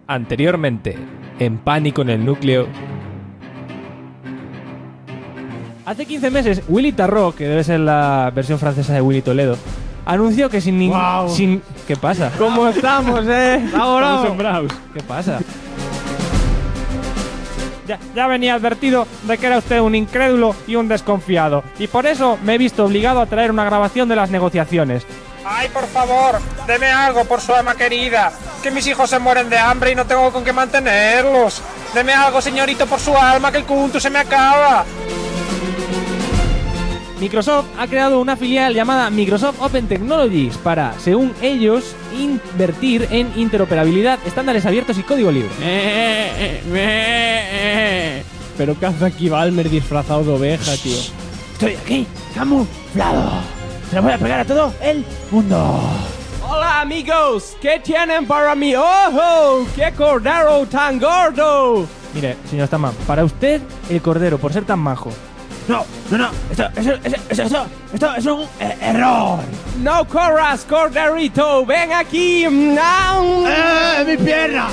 Anteriormente, en Pánico en el Núcleo. Hace 15 meses, Willy Tarró, que debe ser la versión francesa de Willy Toledo, anunció que sin ningún... Wow. ¿Qué pasa? ¿Cómo estamos, Estamos asombrados. ¿Qué pasa? Ya venía advertido de que era usted un incrédulo y un desconfiado, y por eso me he visto obligado a traer una grabación de las negociaciones. ¡Ay, por favor! ¡Deme algo por su alma querida! ¡Que mis hijos se mueren de hambre y no tengo con qué mantenerlos! ¡Deme algo, señorito, por su alma, que el cunto se me acaba! Microsoft ha creado una filial llamada Microsoft Open Technologies para, según ellos, invertir en interoperabilidad, estándares abiertos y código libre. Pero ¿qué hace aquí Balmer disfrazado de oveja, tío? Estoy aquí, camuflado. Se lo voy a pegar a todo el mundo. Hola, amigos. ¿Qué tienen para mi ojo? ¡Qué cordero tan gordo! Mire, señor Staman, para usted, el cordero, por ser tan majo. No. Esto es un error. ¡No corras, corderito! ¡Ven aquí! ¡No! ¡Mi pierna!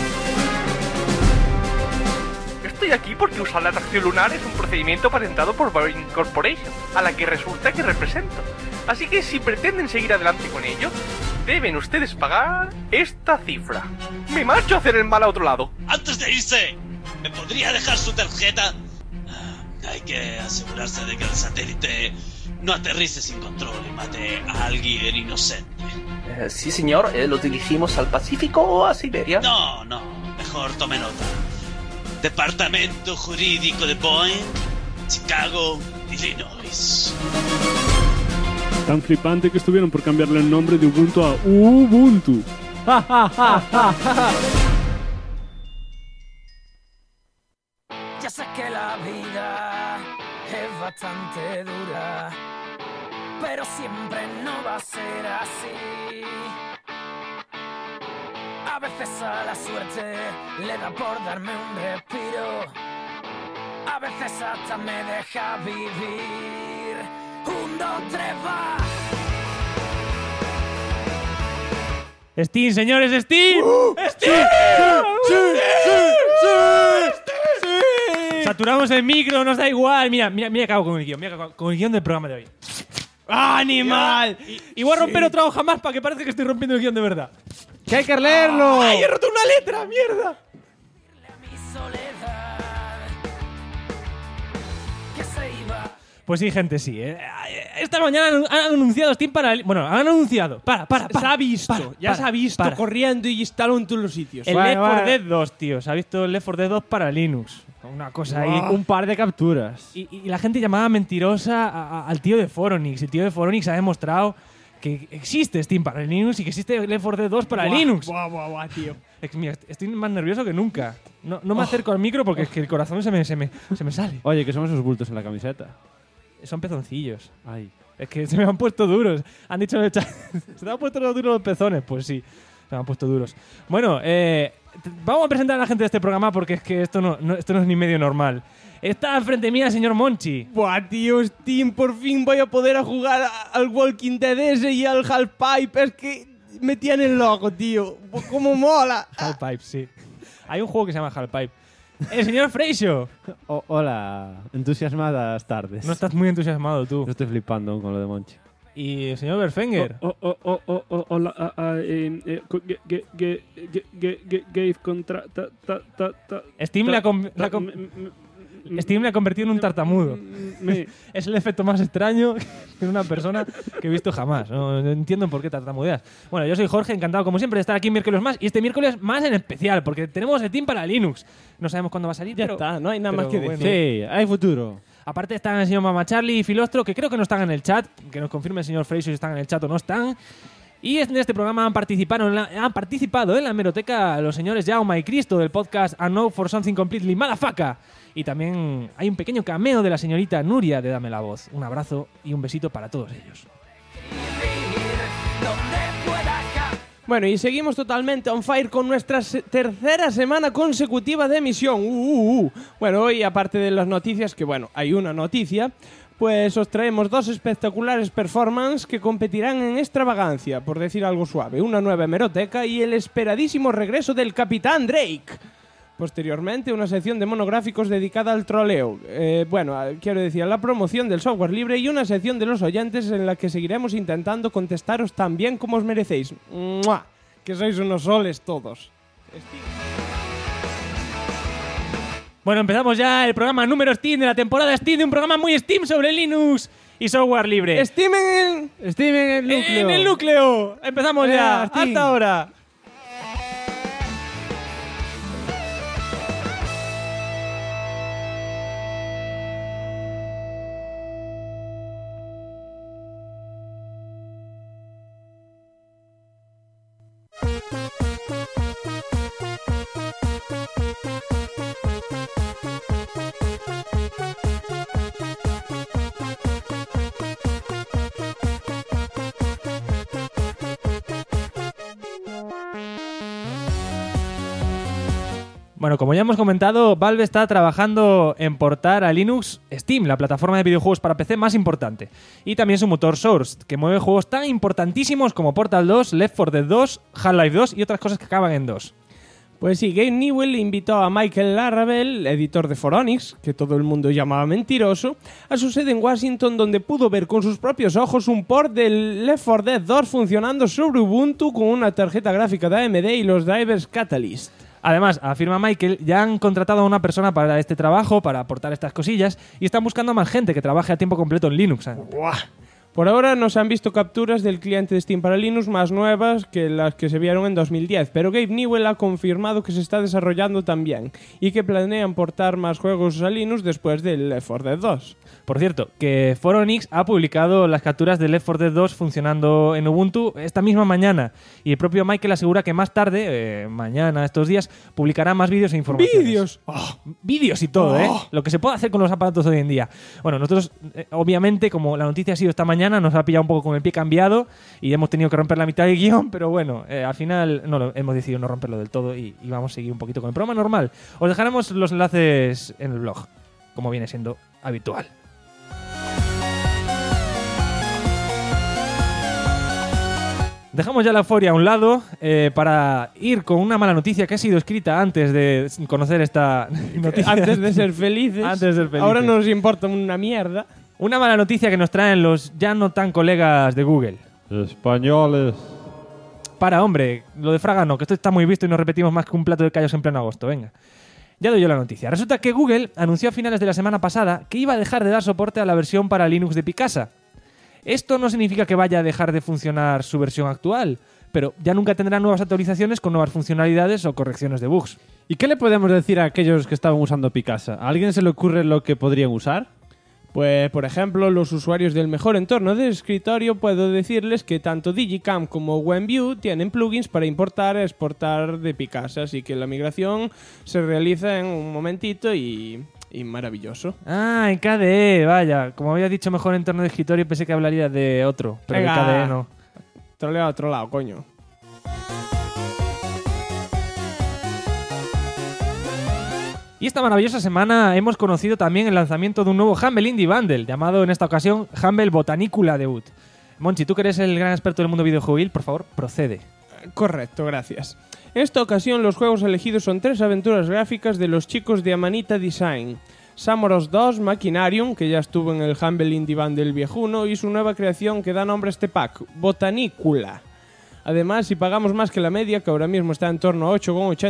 Estoy aquí porque usar la atracción lunar es un procedimiento patentado por Boeing Corporation, a la que resulta que represento. Así que si pretenden seguir adelante con ello, deben ustedes pagar esta cifra. Me marcho a hacer el mal a otro lado. Antes de irse, ¿me podría dejar su tarjeta? Hay que asegurarse de que el satélite no aterrice sin control y mate a alguien inocente. Sí, señor. ¿Lo dirigimos al Pacífico o a Siberia? No, mejor tome nota. Departamento Jurídico de Boeing, Chicago, Illinois. Tan flipante que estuvieron por cambiarle el nombre de Ubuntu a Ubuntu. Ya sé que la vida es bastante dura, pero siempre no va a ser así. A veces a la suerte le da por darme un respiro, a veces hasta me deja vivir. 1, 2, 3, va. ¡Steam, señores, Steam! ¡Steam! ¡Sí! Saturamos el micro, nos da igual. Mira, acabo con el guión. Mira, con el guión del programa de hoy. ¡Animal! Y voy a romper otra hoja más para que parezca que estoy rompiendo el guión de verdad. ¡Que hay que leerlo! ¡Ay, he roto una letra! ¡Mierda! Pues sí, gente, sí. Esta mañana han anunciado Steam para... Bueno, han anunciado... Para. Se ha visto. Se ha visto corriendo y instalado en todos los sitios. El Left 4 Dead 2, tío. Se ha visto el Left 4 Dead 2 para Linux. Una cosa ahí. Un par de capturas. Y la gente llamaba mentirosa al tío de Foronix. El tío de Foronix ha demostrado que existe Steam para Linux y que existe Left 4 Dead 2 para Linux. Buah, tío. Mira, estoy más nervioso que nunca. No me acerco al micro porque es que el corazón se me sale. Oye, que son esos bultos en la camiseta. Son pezoncillos. Ay. Es que se me han puesto duros. Han dicho en el chat, ¿se te han puesto duros los pezones? Pues sí, se me han puesto duros. Bueno, vamos a presentar a la gente de este programa porque es que esto no es ni medio normal. Está enfrente mía el señor Monchi. Buah, tío, Steam, por fin voy a poder jugar al Walking Dead ese y al Half-Pipe. Es que me tienen loco, tío. ¡Cómo mola! Half-Pipe, sí. Hay un juego que se llama Half-Pipe. El señor Freixo. Hola, entusiasmadas tardes. No estás muy entusiasmado tú. Yo estoy flipando con lo de Monchi. Y el señor Berfenger. Hola, Gabe contra... Steam le ha convertido en un tartamudo. Es el efecto más extraño en una persona que he visto jamás. No entiendo por qué tartamudeas. Bueno, yo soy Jorge, encantado como siempre de estar aquí miércoles más. Y este miércoles más en especial, porque tenemos Steam para Linux. No sabemos cuándo va a salir, ya pero está, no hay nada más que decir. Sí, hay futuro. Aparte están el señor Mama Charlie y Filostro, que creo que no están en el chat. Que nos confirme el señor Freixo si están en el chat o no están. Y en este programa han participado en la hemeroteca los señores Jaume y Cristo del podcast A No for Something Completely Motherfucker. Y también hay un pequeño cameo de la señorita Nuria de Dame la Voz. Un abrazo y un besito para todos ellos. Bueno, y seguimos totalmente on fire con nuestra tercera semana consecutiva de emisión. Bueno, hoy, aparte de las noticias, que bueno, hay una noticia, pues os traemos dos espectaculares performances que competirán en extravagancia, por decir algo suave, una nueva hemeroteca y el esperadísimo regreso del Capitán Drake. Posteriormente, una sección de monográficos dedicada al troleo. Quiero decir, a la promoción del software libre y una sección de los oyentes en la que seguiremos intentando contestaros tan bien como os merecéis. ¡Mua! Que sois unos soles todos. Bueno, empezamos ya el programa número Steam de la temporada Steam, de un programa muy Steam sobre Linux y software libre. Steam en el núcleo. En el núcleo. Empezamos ya. Steam. Hasta ahora. Bueno, como ya hemos comentado, Valve está trabajando en portar a Linux Steam, la plataforma de videojuegos para PC más importante. Y también su motor Source, que mueve juegos tan importantísimos como Portal 2, Left 4 Dead 2, Half-Life 2 y otras cosas que acaban en 2. Pues sí, Gabe Newell invitó a Michael Laravel, editor de Phoronix, que todo el mundo llamaba mentiroso, a su sede en Washington, donde pudo ver con sus propios ojos un port del Left 4 Dead 2 funcionando sobre Ubuntu con una tarjeta gráfica de AMD y los drivers Catalyst. Además, afirma Michael, ya han contratado a una persona para este trabajo, para aportar estas cosillas, y están buscando a más gente que trabaje a tiempo completo en Linux. ¡Buah! Por ahora no se han visto capturas del cliente de Steam para Linux más nuevas que las que se vieron en 2010, pero Gabe Newell ha confirmado que se está desarrollando también y que planean portar más juegos a Linux después del Left 4 Dead 2. Por cierto, que Phoronix ha publicado las capturas de Left 4 Dead 2 funcionando en Ubuntu esta misma mañana, y el propio Michael asegura que más tarde, mañana, estos días, publicará más vídeos e informaciones. ¡Vídeos! Vídeos y todo, Oh. Lo que se puede hacer con los aparatos hoy en día. Bueno, nosotros, obviamente, como la noticia ha sido esta mañana, nos ha pillado un poco con el pie cambiado y hemos tenido que romper la mitad del guión, pero bueno, al final hemos decidido no romperlo del todo y vamos a seguir un poquito con el programa normal. Os dejaremos los enlaces en el blog, como viene siendo habitual. Dejamos ya la euforia a un lado para ir con una mala noticia que ha sido escrita antes de conocer esta noticia. Antes de ser felices. Antes de ser felices. Ahora no nos importa una mierda. Una mala noticia que nos traen los ya no tan colegas de Google. Españoles. Para, hombre, lo de Fraga no, que esto está muy visto y nos repetimos más que un plato de callos en pleno agosto. Venga. Ya doy yo la noticia. Resulta que Google anunció a finales de la semana pasada que iba a dejar de dar soporte a la versión para Linux de Picasa. Esto no significa que vaya a dejar de funcionar su versión actual, pero ya nunca tendrá nuevas actualizaciones con nuevas funcionalidades o correcciones de bugs. ¿Y qué le podemos decir a aquellos que estaban usando Picasa? ¿A alguien se le ocurre lo que podrían usar? Pues, por ejemplo, los usuarios del mejor entorno de escritorio puedo decirles que tanto Digicam como WebView tienen plugins para importar y exportar de Picasa, así que la migración se realiza en un momentito y maravilloso. Ah, en KDE, vaya. Como había dicho mejor entorno de escritorio, pensé que hablaría de otro, pero Venga, de KDE no. Troleo a otro lado, coño. Y esta maravillosa semana hemos conocido también el lanzamiento de un nuevo Humble Indie Bundle, llamado en esta ocasión Humble Botanicula Debut. Monchi, tú que eres el gran experto del mundo videojuegil, por favor, procede. Correcto, gracias. En esta ocasión los juegos elegidos son 3 aventuras gráficas de los chicos de Amanita Design. Samoros 2, Machinarium, que ya estuvo en el Humble Indie Bundle viejuno, y su nueva creación que da nombre a este pack, Botanicula. Además, si pagamos más que la media, que ahora mismo está en torno a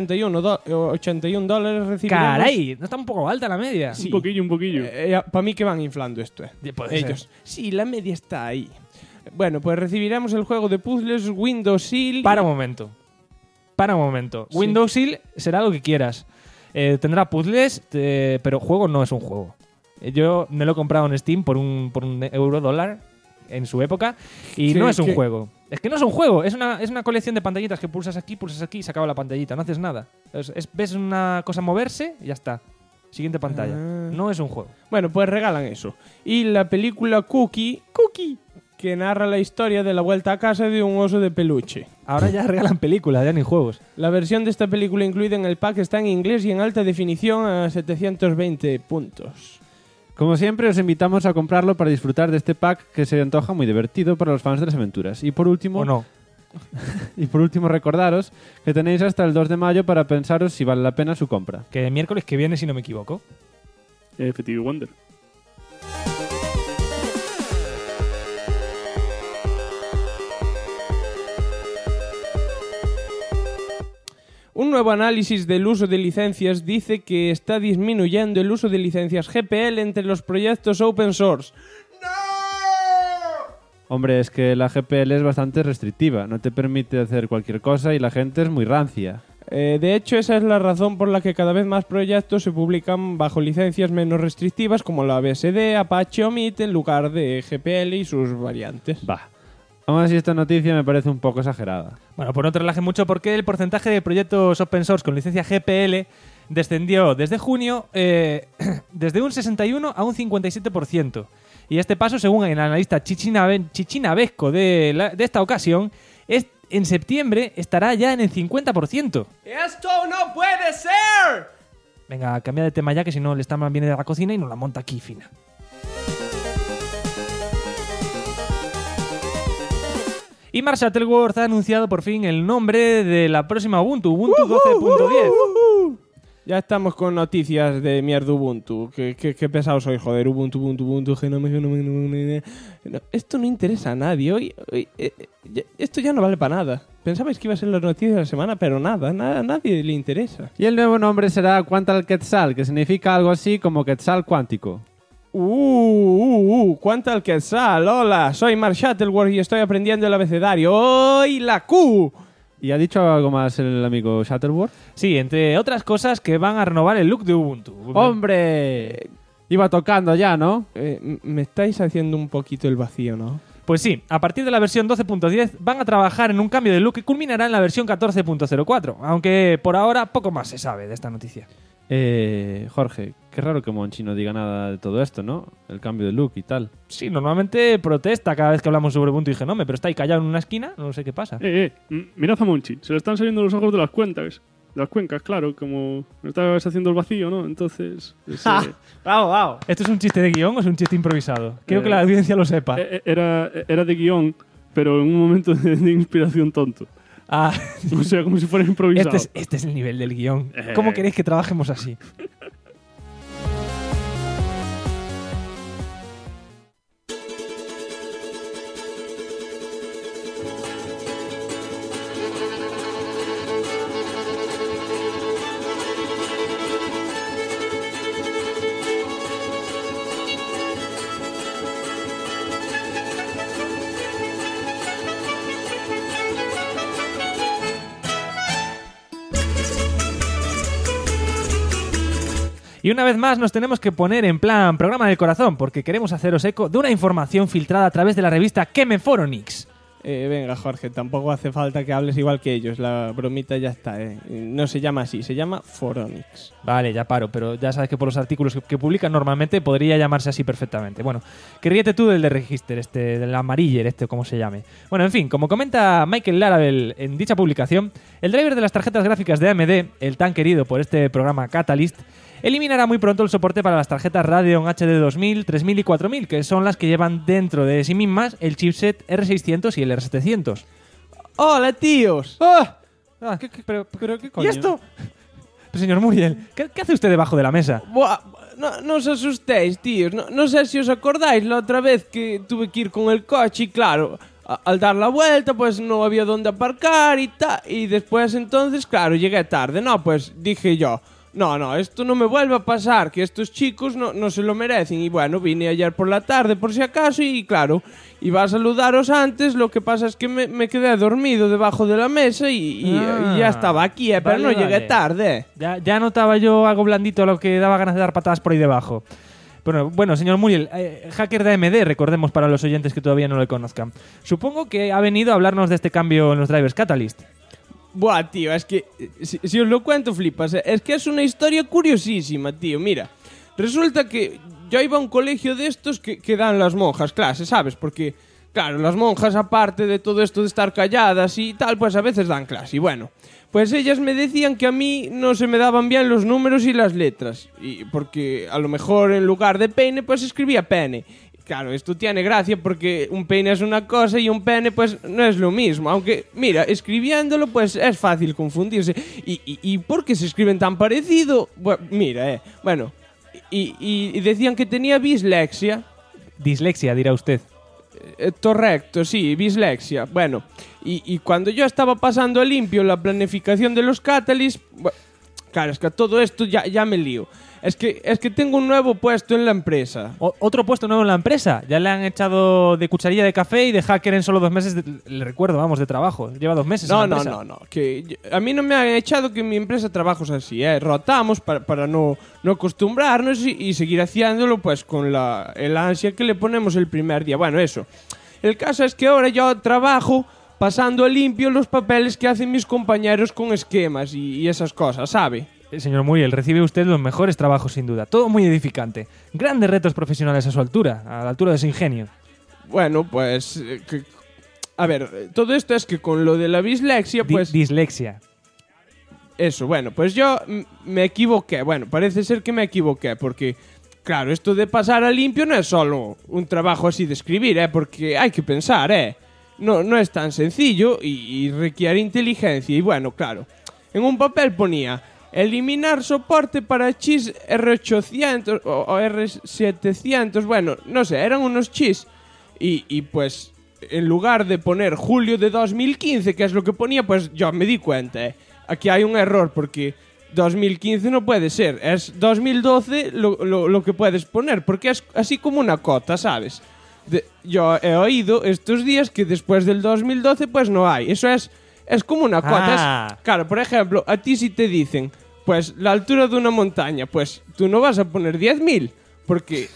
$8,81, recibiremos... ¡Caray! ¿No está un poco alta la media? Sí. Un poquillo. Para mí que van inflando esto, Puede ser. ellos. Sí, la media está ahí. Bueno, pues recibiremos el juego de puzzles Windows Seal... Para un momento. Sí. Windows Seal será lo que quieras. Tendrá puzzles, pero juego no es un juego. Yo me lo he comprado en Steam por un $1 en su época y no es un juego. Es que no es un juego, es una colección de pantallitas que pulsas aquí y se acaba la pantallita, no haces nada. Ves una cosa moverse y ya está. Siguiente pantalla. No es un juego. Bueno, pues regalan eso. Y la película Cookie, que narra la historia de la vuelta a casa de un oso de peluche. Ahora ya regalan películas, ya ni juegos. La versión de esta película incluida en el pack está en inglés y en alta definición a 720 puntos. Como siempre, os invitamos a comprarlo para disfrutar de este pack que se antoja muy divertido para los fans de las aventuras. Y por último, ¿O no? recordaros que tenéis hasta el 2 de mayo para pensaros si vale la pena su compra. Que miércoles que viene, si no me equivoco. Effective Wonder. Un nuevo análisis del uso de licencias dice que está disminuyendo el uso de licencias GPL entre los proyectos open source. Hombre, es que la GPL es bastante restrictiva, no te permite hacer cualquier cosa y la gente es muy rancia. De hecho, esa es la razón por la que cada vez más proyectos se publican bajo licencias menos restrictivas como la BSD, Apache o MIT en lugar de GPL y sus variantes. Bah. Aún así, esta noticia me parece un poco exagerada. Bueno, pues no te relajes mucho porque el porcentaje de proyectos open source con licencia GPL descendió desde junio desde un 61 a un 57%. Y este paso, según el analista chichinabesco de esta ocasión, en septiembre estará ya en el 50%. ¡Esto no puede ser! Venga, cambia de tema ya, que si no, el Starman viene de la cocina y nos la monta aquí fina. Y Mark Shuttleworth ha anunciado por fin el nombre de la próxima Ubuntu 12.10. Ya estamos con noticias de mierda Ubuntu. Qué pesado soy, joder. Ubuntu. Esto no interesa a nadie. Hoy, esto ya no vale para nada. Pensabais que iba a ser la noticia de la semana, pero nada, a nadie le interesa. Y el nuevo nombre será Quantal-Quetzal, que significa algo así como Quetzal cuántico. Quantal-Quetzal. Hola, soy Mark Shuttleworth y estoy aprendiendo el abecedario. ¡Hoy la Q! ¿Y ha dicho algo más el amigo Shuttleworth? Sí, entre otras cosas que van a renovar el look de Ubuntu. ¡Hombre! Iba tocando ya, ¿no? Me estáis haciendo un poquito el vacío, ¿no? Pues sí, a partir de la versión 12.10 van a trabajar en un cambio de look que culminará en la versión 14.04, aunque por ahora poco más se sabe de esta noticia. Jorge, qué raro que Monchi no diga nada de todo esto, ¿no? El cambio de look y tal. Sí, normalmente protesta cada vez que hablamos sobre Ubuntu y Genome, pero está ahí callado en una esquina, no sé qué pasa. Mirad a Monchi, se le están saliendo los ojos de las cuencas. De las cuencas, claro, como estabas haciendo el vacío, ¿no? Entonces... ¡Bravo! ¿Esto es un chiste de guión o es un chiste improvisado? Quiero que la audiencia lo sepa. Era de guión, pero en un momento de inspiración tonto. Ah, o sea, como si fuera improvisado. Este es el nivel del guión. ¿Cómo queréis que trabajemos así? Y una vez más nos tenemos que poner en plan programa del corazón, porque queremos haceros eco de una información filtrada a través de la revista Kemeforonix. Venga, Jorge, tampoco hace falta que hables igual que ellos. La bromita ya está, No se llama así, se llama Foronix. Vale, ya paro, pero ya sabes que por los artículos que publican normalmente podría llamarse así perfectamente. Bueno, que ríete tú del de Register, del Amariller, como se llame. Bueno, en fin, como comenta Michael Laravel en dicha publicación, el driver de las tarjetas gráficas de AMD, el tan querido por este programa Catalyst, eliminará muy pronto el soporte para las tarjetas Radeon HD 2000, 3000 y 4000, que son las que llevan dentro de sí mismas el chipset R600 y el R700. ¡Hola, tíos! ¿Pero qué coño? ¿Y esto? Pero señor Muriel, ¿qué hace usted debajo de la mesa? Buah, no os asustéis, tíos. No sé si os acordáis la otra vez que tuve que ir con el coche y claro, al dar la vuelta pues no había dónde aparcar y tal. Y después entonces, claro, llegué tarde. No, pues dije yo... No, esto no me vuelve a pasar, que estos chicos no se lo merecen. Y bueno, vine ayer por la tarde por si acaso y claro, iba a saludaros antes, lo que pasa es que me quedé dormido debajo de la mesa y ya estaba aquí, pero no llegué tarde. Ya notaba yo algo blandito a lo que daba ganas de dar patadas por ahí debajo. Bueno, señor Muriel, hacker de AMD, recordemos para los oyentes que todavía no lo conozcan. Supongo que ha venido a hablarnos de este cambio en los drivers Catalyst. Buah, tío, es que si os lo cuento flipas. Es que es una historia curiosísima, tío. Mira, resulta que yo iba a un colegio de estos que dan las monjas clases, ¿sabes? Porque, claro, las monjas, aparte de todo esto de estar calladas y tal, pues a veces dan clase. Y bueno, pues ellas me decían que a mí no se me daban bien los números y las letras. Y porque a lo mejor en lugar de peine, pues escribía pene. Claro, esto tiene gracia porque un peine es una cosa y un pene pues no es lo mismo. Aunque, mira, escribiéndolo pues es fácil confundirse. ¿Y por qué se escriben tan parecido? Bueno, mira, bueno. Y decían que tenía dislexia. Dislexia, dirá usted. Correcto, sí, dislexia. Bueno, y cuando yo estaba pasando a limpio la planificación de los catalysts... Bueno, claro, es que todo esto ya me lío. Es que tengo un nuevo puesto en la empresa. ¿Otro puesto nuevo en la empresa? Ya le han echado de cucharilla de café y de hacker en solo 2 meses, le recuerdo, vamos, de trabajo. Lleva 2 meses en la empresa. No. Que a mí no me han echado que en mi empresa trabajos así, Rotamos para no acostumbrarnos y seguir haciéndolo pues con el ansia que le ponemos el primer día. Bueno, eso. El caso es que ahora yo trabajo pasando a limpio los papeles que hacen mis compañeros con esquemas y esas cosas, ¿sabe? Señor Muriel, recibe usted los mejores trabajos sin duda. Todo muy edificante. Grandes retos profesionales a su altura, a la altura de su ingenio. Bueno, pues... a ver, todo esto es que con lo de la dislexia, pues... Dislexia. Eso, bueno, pues yo me equivoqué. Bueno, parece ser que me equivoqué porque... Claro, esto de pasar a limpio no es solo un trabajo así de escribir, porque hay que pensar, No es tan sencillo y requiere inteligencia. Y bueno, claro, en un papel ponía... Eliminar soporte para chis R800 o R700, bueno, no sé, eran unos chis. Y pues, en lugar de poner julio de 2015, que es lo que ponía, pues yo me di cuenta, Aquí hay un error, porque 2015 no puede ser, es 2012 lo que puedes poner, porque es así como una cota, ¿sabes? Yo he oído estos días que después del 2012, pues no hay, eso es como una cota. Claro, por ejemplo, a ti si te dicen... Pues la altura de una montaña, pues tú no vas a poner 10.000, porque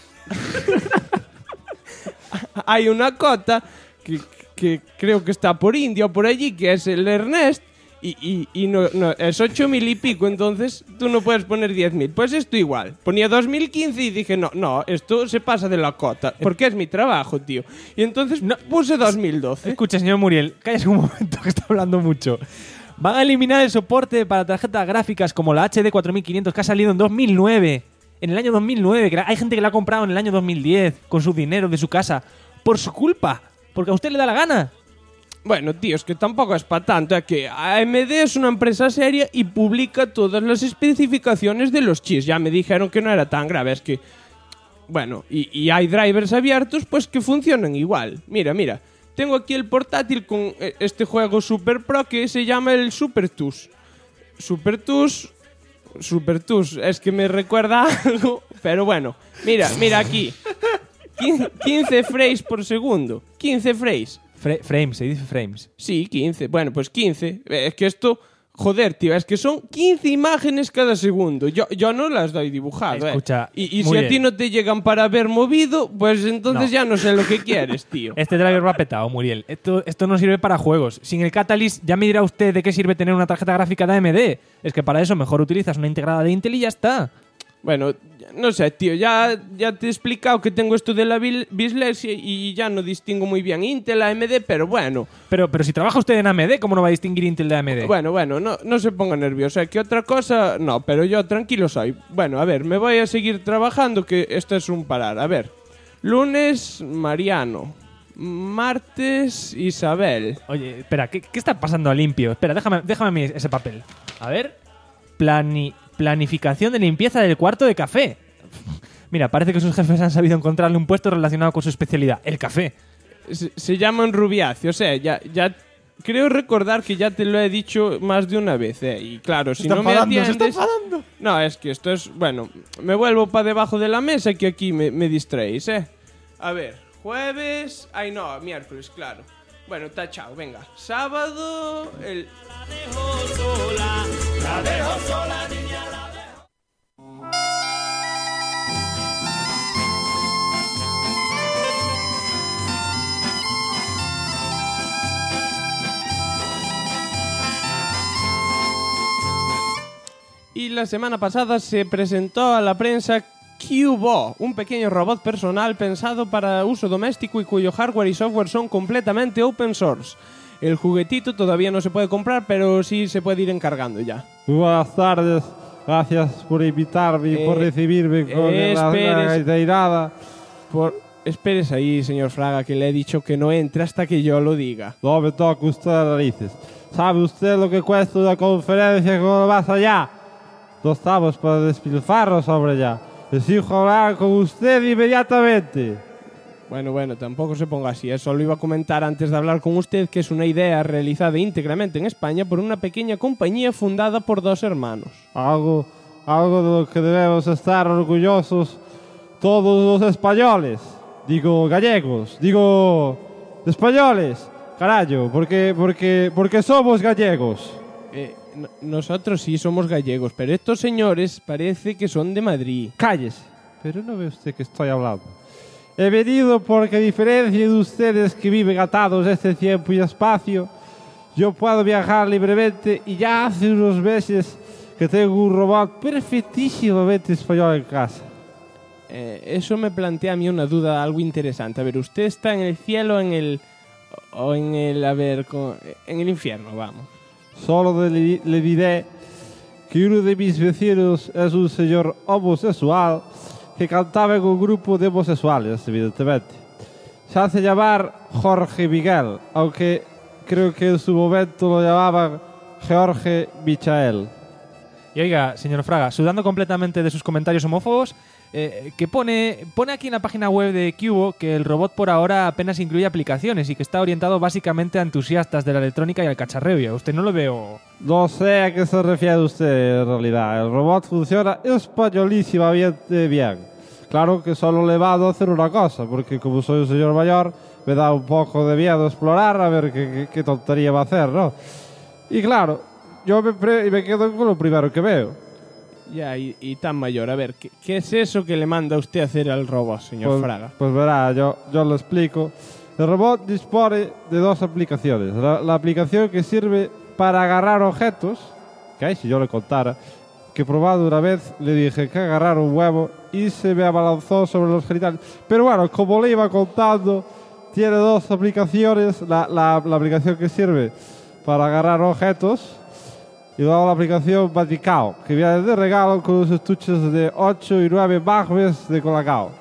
hay una cota que creo que está por India o por allí, que es el Ernest, y no, es 8.000 y pico, entonces tú no puedes poner 10.000. Pues esto igual, ponía 2015 y dije, no, esto se pasa de la cota, porque es mi trabajo, tío. Y entonces puse 2012. Escucha, señor Muriel, cállese un momento que está hablando mucho. Van a eliminar el soporte para tarjetas gráficas como la HD 4500 que ha salido en 2009. En el año 2009. Que hay gente que la ha comprado en el año 2010 con su dinero de su casa. Por su culpa. Porque a usted le da la gana. Bueno, tío, es que tampoco es para tanto. Es que AMD es una empresa seria y publica todas las especificaciones de los chips. Ya me dijeron que no era tan grave. Es que... Bueno, y hay drivers abiertos pues que funcionan igual. Mira. Tengo aquí el portátil con este juego Super Pro que se llama el Super TUS. Super TUS, es que me recuerda algo, pero bueno. Mira aquí. 15 frames por segundo. 15 frames. Frames, se dice frames. Sí, 15. Bueno, pues 15. Es que esto... Joder, tío, es que son 15 imágenes cada segundo. Yo no las doy dibujado, Escucha, Y si a ti no te llegan para ver movido, pues entonces ya no sé lo que quieres, tío. Este driver va petado, Muriel. Esto no sirve para juegos. Sin el Catalyst, ya me dirá usted de qué sirve tener una tarjeta gráfica de AMD. Es que para eso mejor utilizas una integrada de Intel y ya está. Bueno, no sé, tío, ya te he explicado que tengo esto de la dislexia y ya no distingo muy bien Intel, AMD, pero bueno. Pero si trabaja usted en AMD, ¿cómo no va a distinguir Intel de AMD? Bueno, no se ponga nervioso, que otra cosa, no, pero yo tranquilo soy. Bueno, a ver, me voy a seguir trabajando, que esto es un parar. A ver, lunes, Mariano. Martes, Isabel. Oye, espera, ¿qué está pasando a limpio? Espera, déjame a mí ese papel. A ver, planificación de limpieza del cuarto de café. Mira, parece que sus jefes han sabido encontrarle un puesto relacionado con su especialidad, el café. Se llaman rubiáceos, ya creo recordar que ya te lo he dicho más de una vez, y claro, si no me atiendes... ¡Se está enfadando! No, es que esto es... Bueno, me vuelvo para debajo de la mesa que aquí me distraéis, A ver, jueves... Ay, no, miércoles, claro. Bueno, tachao, venga. Sábado, el... La dejo sola, niña, la dejo. Y la semana pasada se presentó a la prensa Cubo, un pequeño robot personal pensado para uso doméstico y cuyo hardware y software son completamente open source. El juguetito todavía no se puede comprar, pero sí se puede ir encargando ya. Buenas tardes, gracias por invitarme y por recibirme con la ideirada. Espérese ahí, señor Fraga, que le he dicho que no entre hasta que yo lo diga. No me toque usted las narices. ¿Sabe usted lo que cuesta una conferencia con más allá? No estamos para despilfarros sobre ya. Exijo hablar con usted inmediatamente. Bueno, tampoco se ponga así. Solo iba a comentar antes de hablar con usted que es una idea realizada íntegramente en España por una pequeña compañía fundada por 2 hermanos. Algo de lo que debemos estar orgullosos todos los españoles. Digo gallegos, digo españoles. Carajo, porque somos gallegos. Nosotros sí somos gallegos, pero estos señores parece que son de Madrid. Cállese. Pero no ve usted que estoy hablando. He venido porque, a diferencia de ustedes que viven atados a este tiempo y espacio, yo puedo viajar libremente y ya hace unos meses que tengo un robot perfectísimamente español en casa. Eso me plantea a mí una duda algo interesante. A ver, ¿usted está en el cielo en el infierno, vamos? Solo le diré que uno de mis vecinos es un señor homosexual que cantaba en un grupo de homosexuales, evidentemente. Se hace llamar Jorge Miguel, aunque creo que en su momento lo llamaban Jorge Michael. Y oiga, señor Fraga, sudando completamente de sus comentarios homófobos, que pone aquí en la página web de Cubo que el robot por ahora apenas incluye aplicaciones y que está orientado básicamente a entusiastas de la electrónica y al cacharreo. ¿Y a usted no lo veo? No sé a qué se refiere usted en realidad. El robot funciona españolísimamente bien. Claro que solo le va a hacer una cosa, porque como soy un señor mayor, me da un poco de miedo explorar a ver qué tontería va a hacer, ¿no? Y claro, yo me quedo con lo primero que veo. Ya, y tan mayor. A ver, ¿qué es eso que le manda usted a hacer al robot, señor Fraga? Pues verá, yo lo explico. El robot dispone de 2 aplicaciones. La aplicación que sirve para agarrar objetos, que si yo le contara, que probado una vez le dije que agarrar un huevo y se me abalanzó sobre los genitales. Pero bueno, como le iba contando, tiene 2 aplicaciones. La aplicación que sirve para agarrar objetos y luego la aplicación Vaticao, que viene de regalo con los estuches de 8 y 9 magmes de Colacao.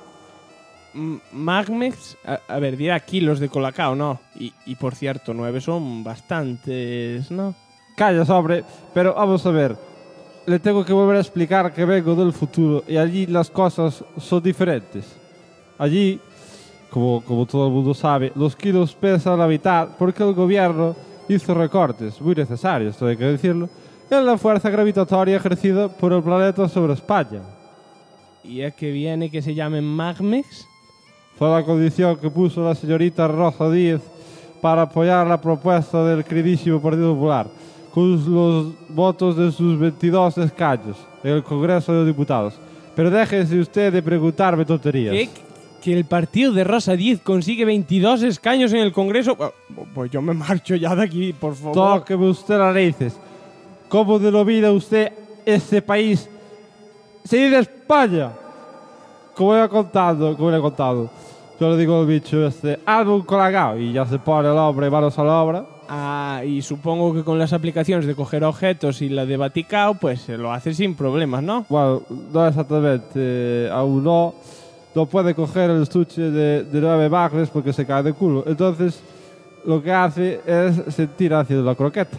Magmex, a ver, dirá kilos de Colacao, ¿no? Y por cierto, 9 son bastantes, ¿no? Calla, hombre, pero vamos a ver. Le tengo que volver a explicar que vengo del futuro y allí las cosas son diferentes. Allí, como todo el mundo sabe, los kilos pesan la mitad porque el gobierno hizo recortes, muy necesarios, esto hay que decirlo, en la fuerza gravitatoria ejercida por el planeta sobre España. ¿Y a qué viene que se llame Magmex? Fue la condición que puso la señorita Rosa Díez para apoyar la propuesta del queridísimo Partido Popular, con los votos de sus 22 escaños en el Congreso de los Diputados. Pero déjese usted de preguntarme tonterías. ¿Que el partido de Rosa Díez consigue 22 escaños en el Congreso? Pues yo me marcho ya de aquí, por favor. Tóqueme usted las narices. ¿Cómo denomina usted este país? Se dice España. Como le he contado. Yo le digo al bicho hazme un colacao y ya se pone el hombre manos a la obra. Ah, y supongo que con las aplicaciones de coger objetos y la de Vaticao, pues se lo hace sin problemas, ¿no? Bueno, no exactamente. Aún no puede coger el estuche de 9 magnes porque se cae de culo. Entonces, lo que hace es sentir ácido la croqueta.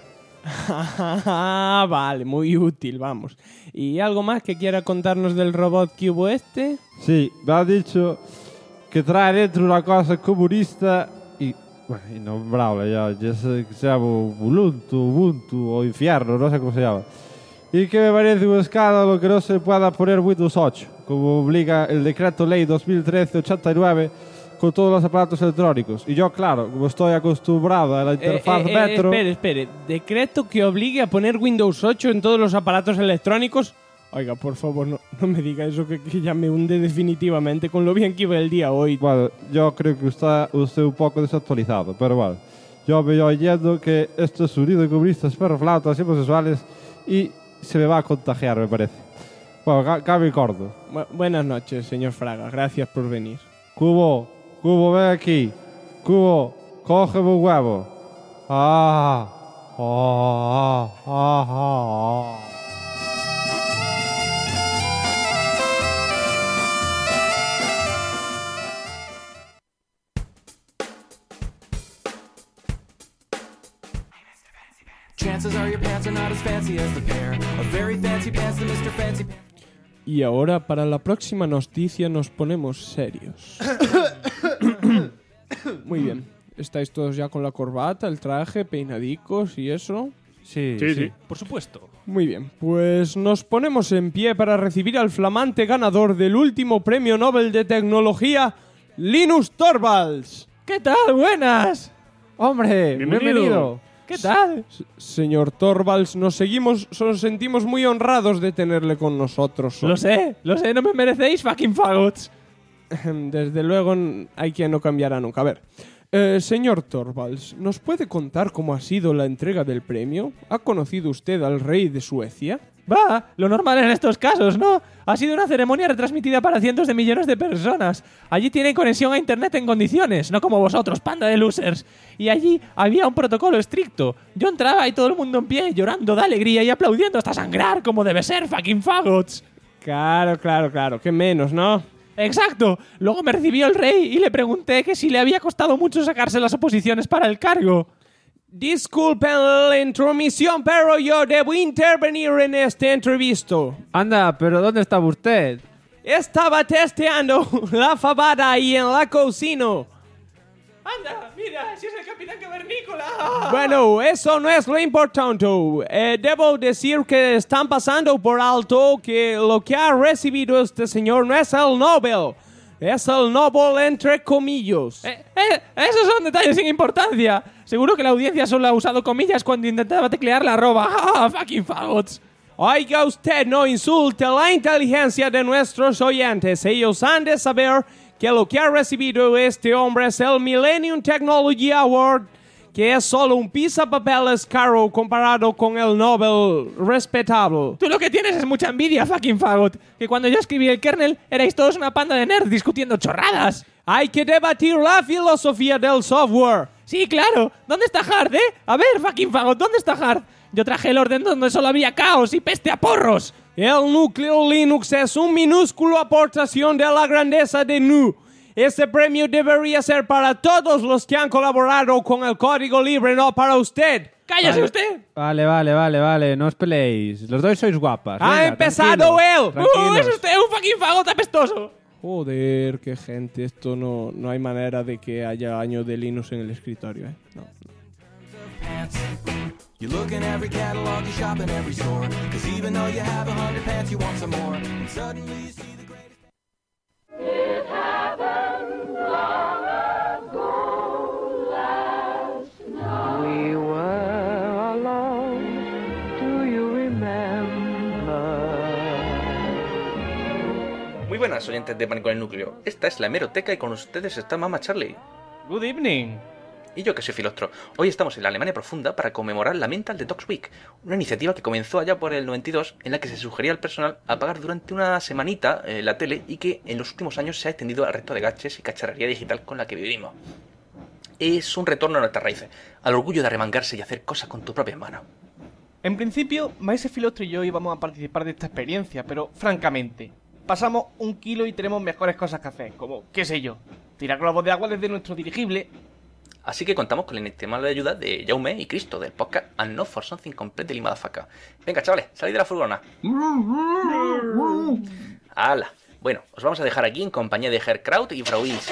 Vale, muy útil, vamos. ¿Y algo más que quiera contarnos del robot Cubo este? Sí, me han dicho que trae dentro una cosa comunista y innombrable, ya se llama Ubuntu o Infierno, no sé cómo se llama. Y que me parece un escándalo que no se pueda poner Windows 8, como obliga el decreto ley 2013-89 con todos los aparatos electrónicos. Y yo, claro, como estoy acostumbrado a la interfaz Metro... Espere, ¿decreto que obligue a poner Windows 8 en todos los aparatos electrónicos? Oiga, por favor, no me diga eso que ya me hunde definitivamente con lo bien que iba el día hoy. Bueno, yo creo que está usted un poco desactualizado, pero bueno. Yo me voy oyendo que esto es unido de comunistas, perroflautas y homosexuales y se me va a contagiar, me parece. Bueno, Gaby Cordo. Buenas noches, señor Fraga. Gracias por venir. Cubo, ven aquí. Cubo, cógeme un huevo. Chances are your pants are not as fancy as the pair of very fancy pants that Mr. Fancy Pants. Y ahora, para la próxima noticia, nos ponemos serios. Muy bien. ¿Estáis todos ya con la corbata, el traje, peinadicos y eso? Sí. Por supuesto. Muy bien. Pues nos ponemos en pie para recibir al flamante ganador del último premio Nobel de Tecnología, Linus Torvalds. ¿Qué tal? Buenas. Hombre, bienvenido. ¿Qué tal? Señor Torvalds, nos sentimos muy honrados de tenerle con nosotros. Lo sé, no me merecéis, fucking fagots. Desde luego hay quien no cambiará nunca. A ver, señor Torvalds, ¿nos puede contar cómo ha sido la entrega del premio? ¿Ha conocido usted al rey de Suecia? Va, lo normal en estos casos, ¿no? Ha sido una ceremonia retransmitida para cientos de millones de personas. Allí tienen conexión a internet en condiciones, no como vosotros, panda de losers. Y allí había un protocolo estricto. Yo entraba y todo el mundo en pie, llorando de alegría y aplaudiendo hasta sangrar, como debe ser, fucking fagots. Claro, qué menos, ¿no? Exacto. Luego me recibió el rey y le pregunté que si le había costado mucho sacarse las oposiciones para el cargo. Disculpen la intromisión, pero yo debo intervenir en este entrevisto. Anda, pero ¿dónde estaba usted? Estaba testeando la fabada ahí en la cocina. Anda, mira, si es el capitán cavernícola. Bueno, eso no es lo importante. Debo decir que están pasando por alto que lo que ha recibido este señor no es el Nobel. Es el Nobel entre comillas. Esos son detalles sin importancia. Seguro que la audiencia solo ha usado comillas cuando intentaba teclear la arroba. Fucking fagots. Oiga usted, no insulte la inteligencia de nuestros oyentes. Ellos han de saber que lo que ha recibido este hombre es el Millennium Technology Award, que es solo un pisapapeles caro comparado con el Nobel respetable. Tú lo que tienes es mucha envidia, fucking fagot. Que cuando yo escribí el kernel, erais todos una panda de nerds discutiendo chorradas. Hay que debatir la filosofía del software. Sí, claro. ¿Dónde está Hard, eh? A ver, fucking fagot, ¿dónde está Hard? Yo traje el orden donde solo había caos y peste a porros. El núcleo Linux es un minúsculo aportación de la grandeza de GNU. Este premio debería ser para todos los que han colaborado con el código libre, no para usted. ¡Cállese usted! Vale, no os peleéis. Los dos sois guapas. ¡Ha Venga, empezado él! ¡Es usted un fucking fagot apestoso! Joder, qué gente. Esto no hay manera de que haya año de Linux en el escritorio, No. You look in every catalog, you shop in every store. Cause even though you have 100 pants, you want some more. And suddenly you see the greatest... It happened long ago last night. We were alone. Do you remember? Muy buenas, oyentes de Pánico en el Núcleo. Esta es la Hemeroteca y con ustedes está Mama Charlie. Good evening. Y yo, que soy Filostro. Hoy estamos en la Alemania profunda para conmemorar la Mental Detox Week, una iniciativa que comenzó allá por el 92, en la que se sugería al personal apagar durante una semanita la tele y que en los últimos años se ha extendido al resto de gadgets y cacharrería digital con la que vivimos. Es un retorno a nuestras raíces, al orgullo de arremangarse y hacer cosas con tus propias manos. En principio, Maese Filostro y yo íbamos a participar de esta experiencia, pero francamente, pasamos 1 kilo y tenemos mejores cosas que hacer, como, qué sé yo, tirar globos de agua desde nuestro dirigible. Así que contamos con la inestimable ayuda de Jaume y Cristo del podcast And Not For Something Completely Motherfucker. Venga, chavales, salid de la furgona. ¡Hala! Bueno, os vamos a dejar aquí en compañía de Herr Kraut y Frau Ilsa.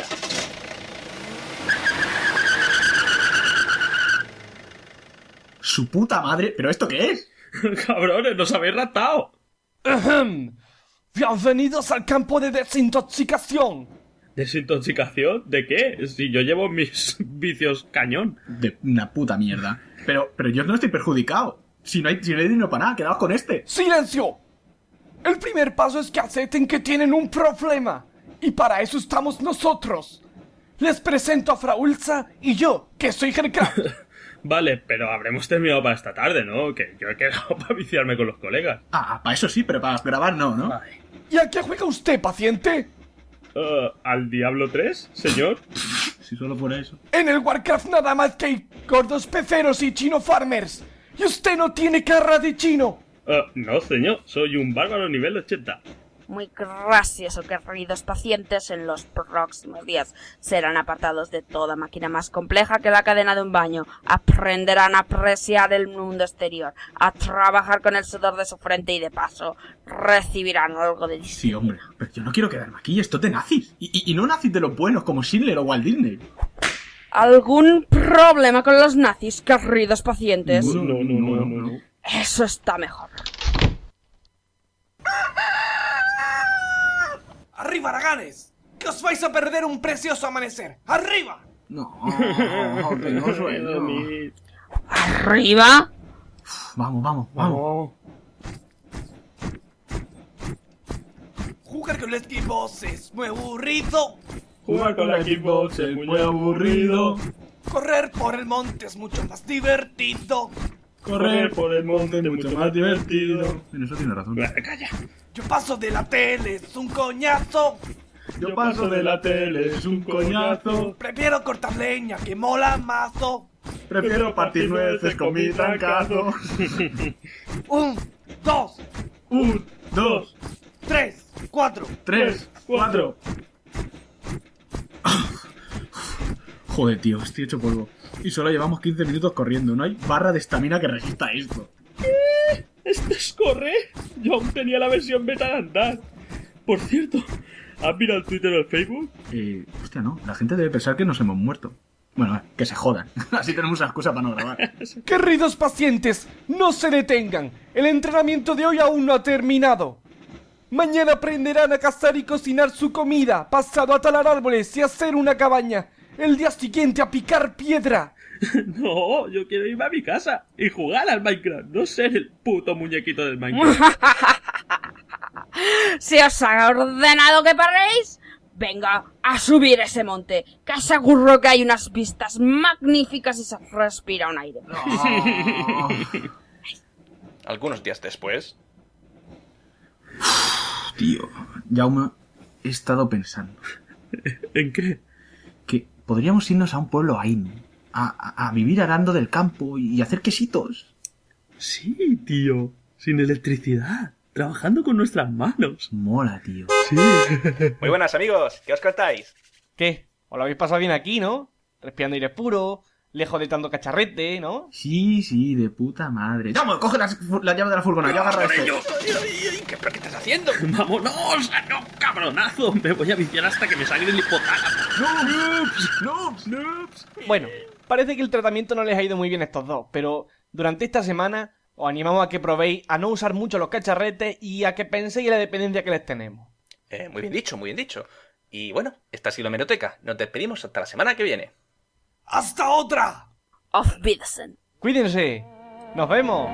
¡Su puta madre! ¿Pero esto qué es? ¡Cabrones, nos habéis ratado! ¡Bienvenidos al campo de desintoxicación! ¿Desintoxicación? ¿De qué? Si yo llevo mis vicios cañón. De una puta mierda. Pero yo no estoy perjudicado. Si no hay dinero para nada, quedaos con este. ¡Silencio! El primer paso es que acepten que tienen un problema. Y para eso estamos nosotros. Les presento a Frau Ilsa y yo, que soy Herr Kraut. Vale, pero habremos terminado para esta tarde, ¿no? Que yo he quedado para viciarme con los colegas. Ah, para eso sí, pero para grabar no, ¿no? Ay. ¿Y a qué juega usted, paciente? ¿Al Diablo 3, señor? Si solo fuera eso. En el Warcraft nada más que hay gordos peceros y chino farmers. Y usted no tiene cara de chino. No, señor. Soy un bárbaro nivel 80. Muy gracioso, queridos pacientes. En los próximos días serán apartados de toda máquina más compleja que la cadena de un baño. Aprenderán a apreciar el mundo exterior, a trabajar con el sudor de su frente y de paso recibirán algo de disciplina. Sí, hombre, pero yo no quiero quedarme aquí, esto es de nazis. Y no nazis de los buenos como Schindler o Walt Disney. ¿Algún problema con los nazis, queridos pacientes? No. Eso está mejor. ¡Arriba, haraganes! ¡Que os vais a perder un precioso amanecer! ¡Arriba! No, tengo sueño. ¿Arriba? Vamos. Jugar con el Xbox es muy aburrido. Jugar con la Xbox es muy aburrido. Correr por el monte es mucho más divertido. Correr por el monte es mucho más divertido. En eso tiene razón. Calla. Yo paso de la tele, es un coñazo. Yo paso de la tele, es un coñazo. Prefiero cortar leña que mola mazo. Prefiero partir nueces con mi trancazo. 1, 2, 1, 2, 3, 4. 3, 4. Joder, tío, estoy hecho polvo. Y solo llevamos 15 minutos corriendo. No hay barra de estamina que resista esto. ¿Qué? ¿Esto es correr? Yo aún tenía la versión beta de andar. Por cierto, ¿has mirado el Twitter o el Facebook? Hostia, no. La gente debe pensar que nos hemos muerto. Bueno, que se jodan. Así tenemos una excusa para no grabar. Queridos pacientes, no se detengan. El entrenamiento de hoy aún no ha terminado. Mañana aprenderán a cazar y cocinar su comida. Pasado a talar árboles y hacer una cabaña. El día siguiente a picar piedra. No, yo quiero irme a mi casa y jugar al Minecraft, no ser el puto muñequito del Minecraft. ¿Se os ha ordenado que paréis? Venga, a subir ese monte, que seguro que hay unas vistas magníficas y se respira un aire. No. Algunos días después... Tío, Jaume, he estado pensando. ¿En qué? Que podríamos irnos a un pueblo Ainu. A vivir arando del campo y hacer quesitos. Sí, tío. Sin electricidad. Trabajando con nuestras manos. Mola, tío. Sí. Muy buenas, amigos. ¿Qué os contáis? ¿Qué? ¿Os lo habéis pasado bien aquí, no? Respirando aire puro, lejos de tanto cacharrete, ¿no? Sí, de puta madre. ¡Vamos, coge la llave de la furgona! ¡Yo agarro esto! ¿Pero qué estás haciendo? ¡Vámonos! ¡No, cabronazo! Me voy a viciar hasta que me salga el hipotálamo. ¡Noobs! Bueno, parece que el tratamiento no les ha ido muy bien a estos dos, pero durante esta semana os animamos a que probéis a no usar mucho los cacharretes y a que penséis en la dependencia que les tenemos. Muy bien dicho. Y bueno, esta ha sido la Hemeroteca. Nos despedimos hasta la semana que viene. ¡Hasta otra! Auf Wiedersehen. Cuídense. Nos vemos.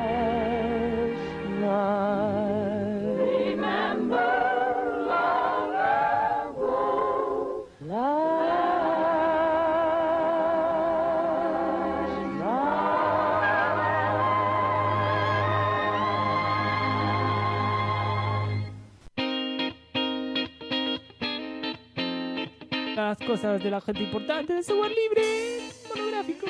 Las cosas de la gente importante de software libre monográfico.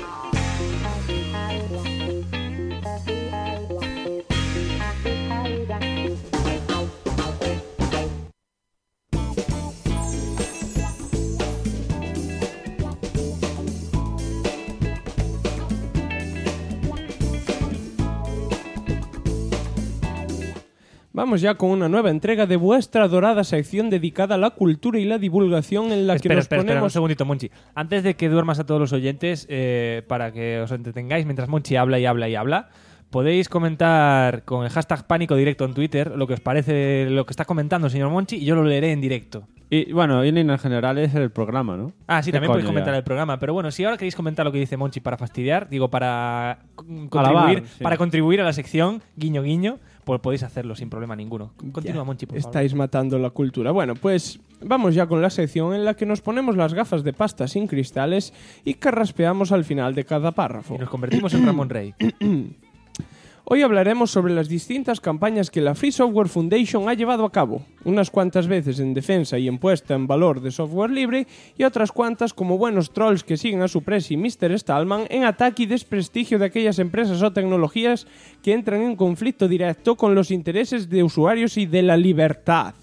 Vamos ya con una nueva entrega de vuestra dorada sección dedicada a la cultura y la divulgación en la que nos Espera, ponemos... un segundito, Monchi. Antes de que duermas a todos los oyentes, para que os entretengáis mientras Monchi habla, podéis comentar con el hashtag Pánico Directo en Twitter lo que os parece lo que está comentando el señor Monchi y yo lo leeré en directo. Y bueno, en líneas generales el programa, ¿no? Ah, sí, ¿Qué también podéis coño comentar ya? el programa. Pero bueno, si ahora queréis comentar lo que dice Monchi para fastidiar, digo, para Alabar, contribuir, sí. para contribuir a la sección, guiño guiño, pues podéis hacerlo sin problema ninguno. Continúa, Monchi, por favor. Estáis matando la cultura. Bueno, pues vamos ya con la sección en la que nos ponemos las gafas de pasta sin cristales y carraspeamos al final de cada párrafo. Y nos convertimos en Ramón Rey. Hoy hablaremos sobre las distintas campañas que la Free Software Foundation ha llevado a cabo, unas cuantas veces en defensa y en puesta en valor de software libre y otras cuantas como buenos trolls que siguen a su presi Mr. Stallman en ataque y desprestigio de aquellas empresas o tecnologías que entran en conflicto directo con los intereses de usuarios y de la libertad.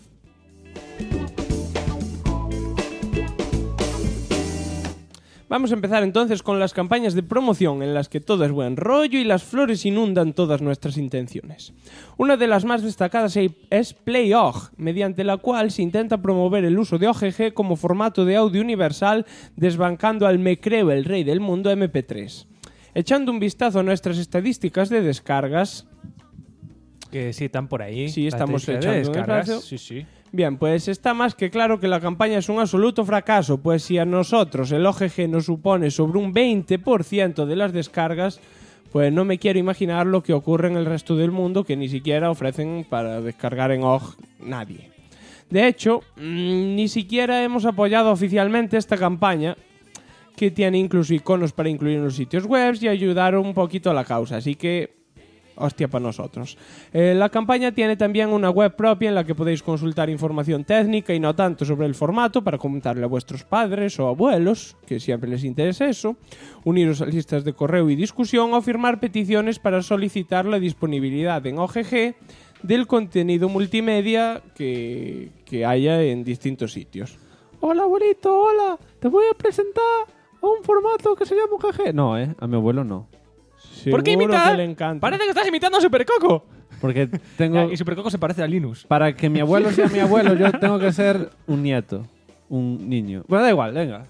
Vamos a empezar entonces con las campañas de promoción en las que todo es buen rollo y las flores inundan todas nuestras intenciones. Una de las más destacadas es PlayOG, mediante la cual se intenta promover el uso de OGG como formato de audio universal, desbancando al me creo el rey del mundo MP3. Echando un vistazo a nuestras estadísticas de descargas... Que sí, están por ahí. Sí, estamos de echando un descargas. vistazo. Sí, sí. Bien, pues está más que claro que la campaña es un absoluto fracaso, pues si a nosotros el OGG nos supone sobre un 20% de las descargas, pues no me quiero imaginar lo que ocurre en el resto del mundo, que ni siquiera ofrecen para descargar en OGG nadie. De hecho, ni siquiera hemos apoyado oficialmente esta campaña, que tiene incluso iconos para incluir en los sitios web y ayudar un poquito a la causa, así que... hostia para nosotros. La campaña tiene también una web propia en la que podéis consultar información técnica y no tanto sobre el formato para comentarle a vuestros padres o abuelos, que siempre les interesa eso, uniros a listas de correo y discusión o firmar peticiones para solicitar la disponibilidad en OGG del contenido multimedia que haya en distintos sitios. Hola, abuelito, hola. Te voy a presentar a un formato que se llama OGG. No, a mi abuelo no. ¿Por qué Seguro imitar? que le encanta. Parece que estás imitando a Supercoco. Porque tengo... Y Supercoco se parece a Linus. Para que mi abuelo sea mi abuelo, yo tengo que ser un nieto. Un niño. Bueno, da igual, venga.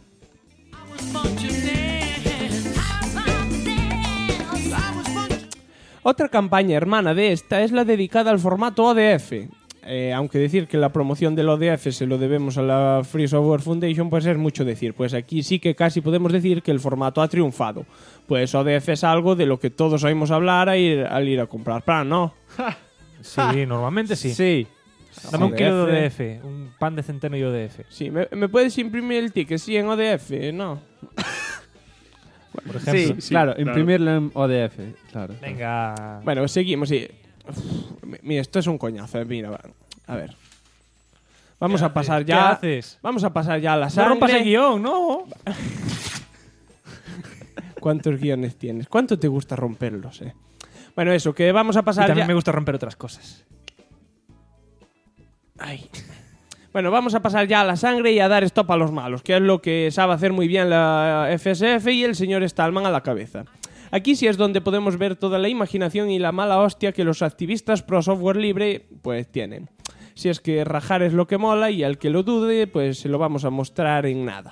Otra campaña hermana de esta es la dedicada al formato ODF. Aunque decir que la promoción del ODF se lo debemos a la Free Software Foundation puede ser mucho decir, pues aquí sí que casi podemos decir que el formato ha triunfado. Pues ODF es algo de lo que todos oímos hablar al ir a comprar pan, ¿no? Sí, normalmente sí. Sí. Dame un kilo de ODF, un pan de centeno y ODF. Sí, ¿me puedes imprimir el ticket? Sí, en ODF, ¿no? Por ejemplo. Sí, claro, imprimirlo en ODF, claro. Venga. Bueno, seguimos, sí. Mira, esto es un coñazo, mira, a ver. Vamos a pasar ya. ¿Qué haces? Vamos a pasar ya a la No sangre. rompas el guión, no. ¿Cuántos guiones tienes? ¿Cuánto te gusta romperlos, Bueno, eso, que vamos a Y pasar también ya... me gusta romper otras cosas. Ay. Bueno, vamos a pasar ya a la sangre y a dar stop a los malos, que es lo que sabe hacer muy bien la FSF y el señor Stallman a la cabeza. Aquí sí es donde podemos ver toda la imaginación y la mala hostia que los activistas pro software libre pues tienen. Si es que rajar es lo que mola y al que lo dude pues se lo vamos a mostrar en nada.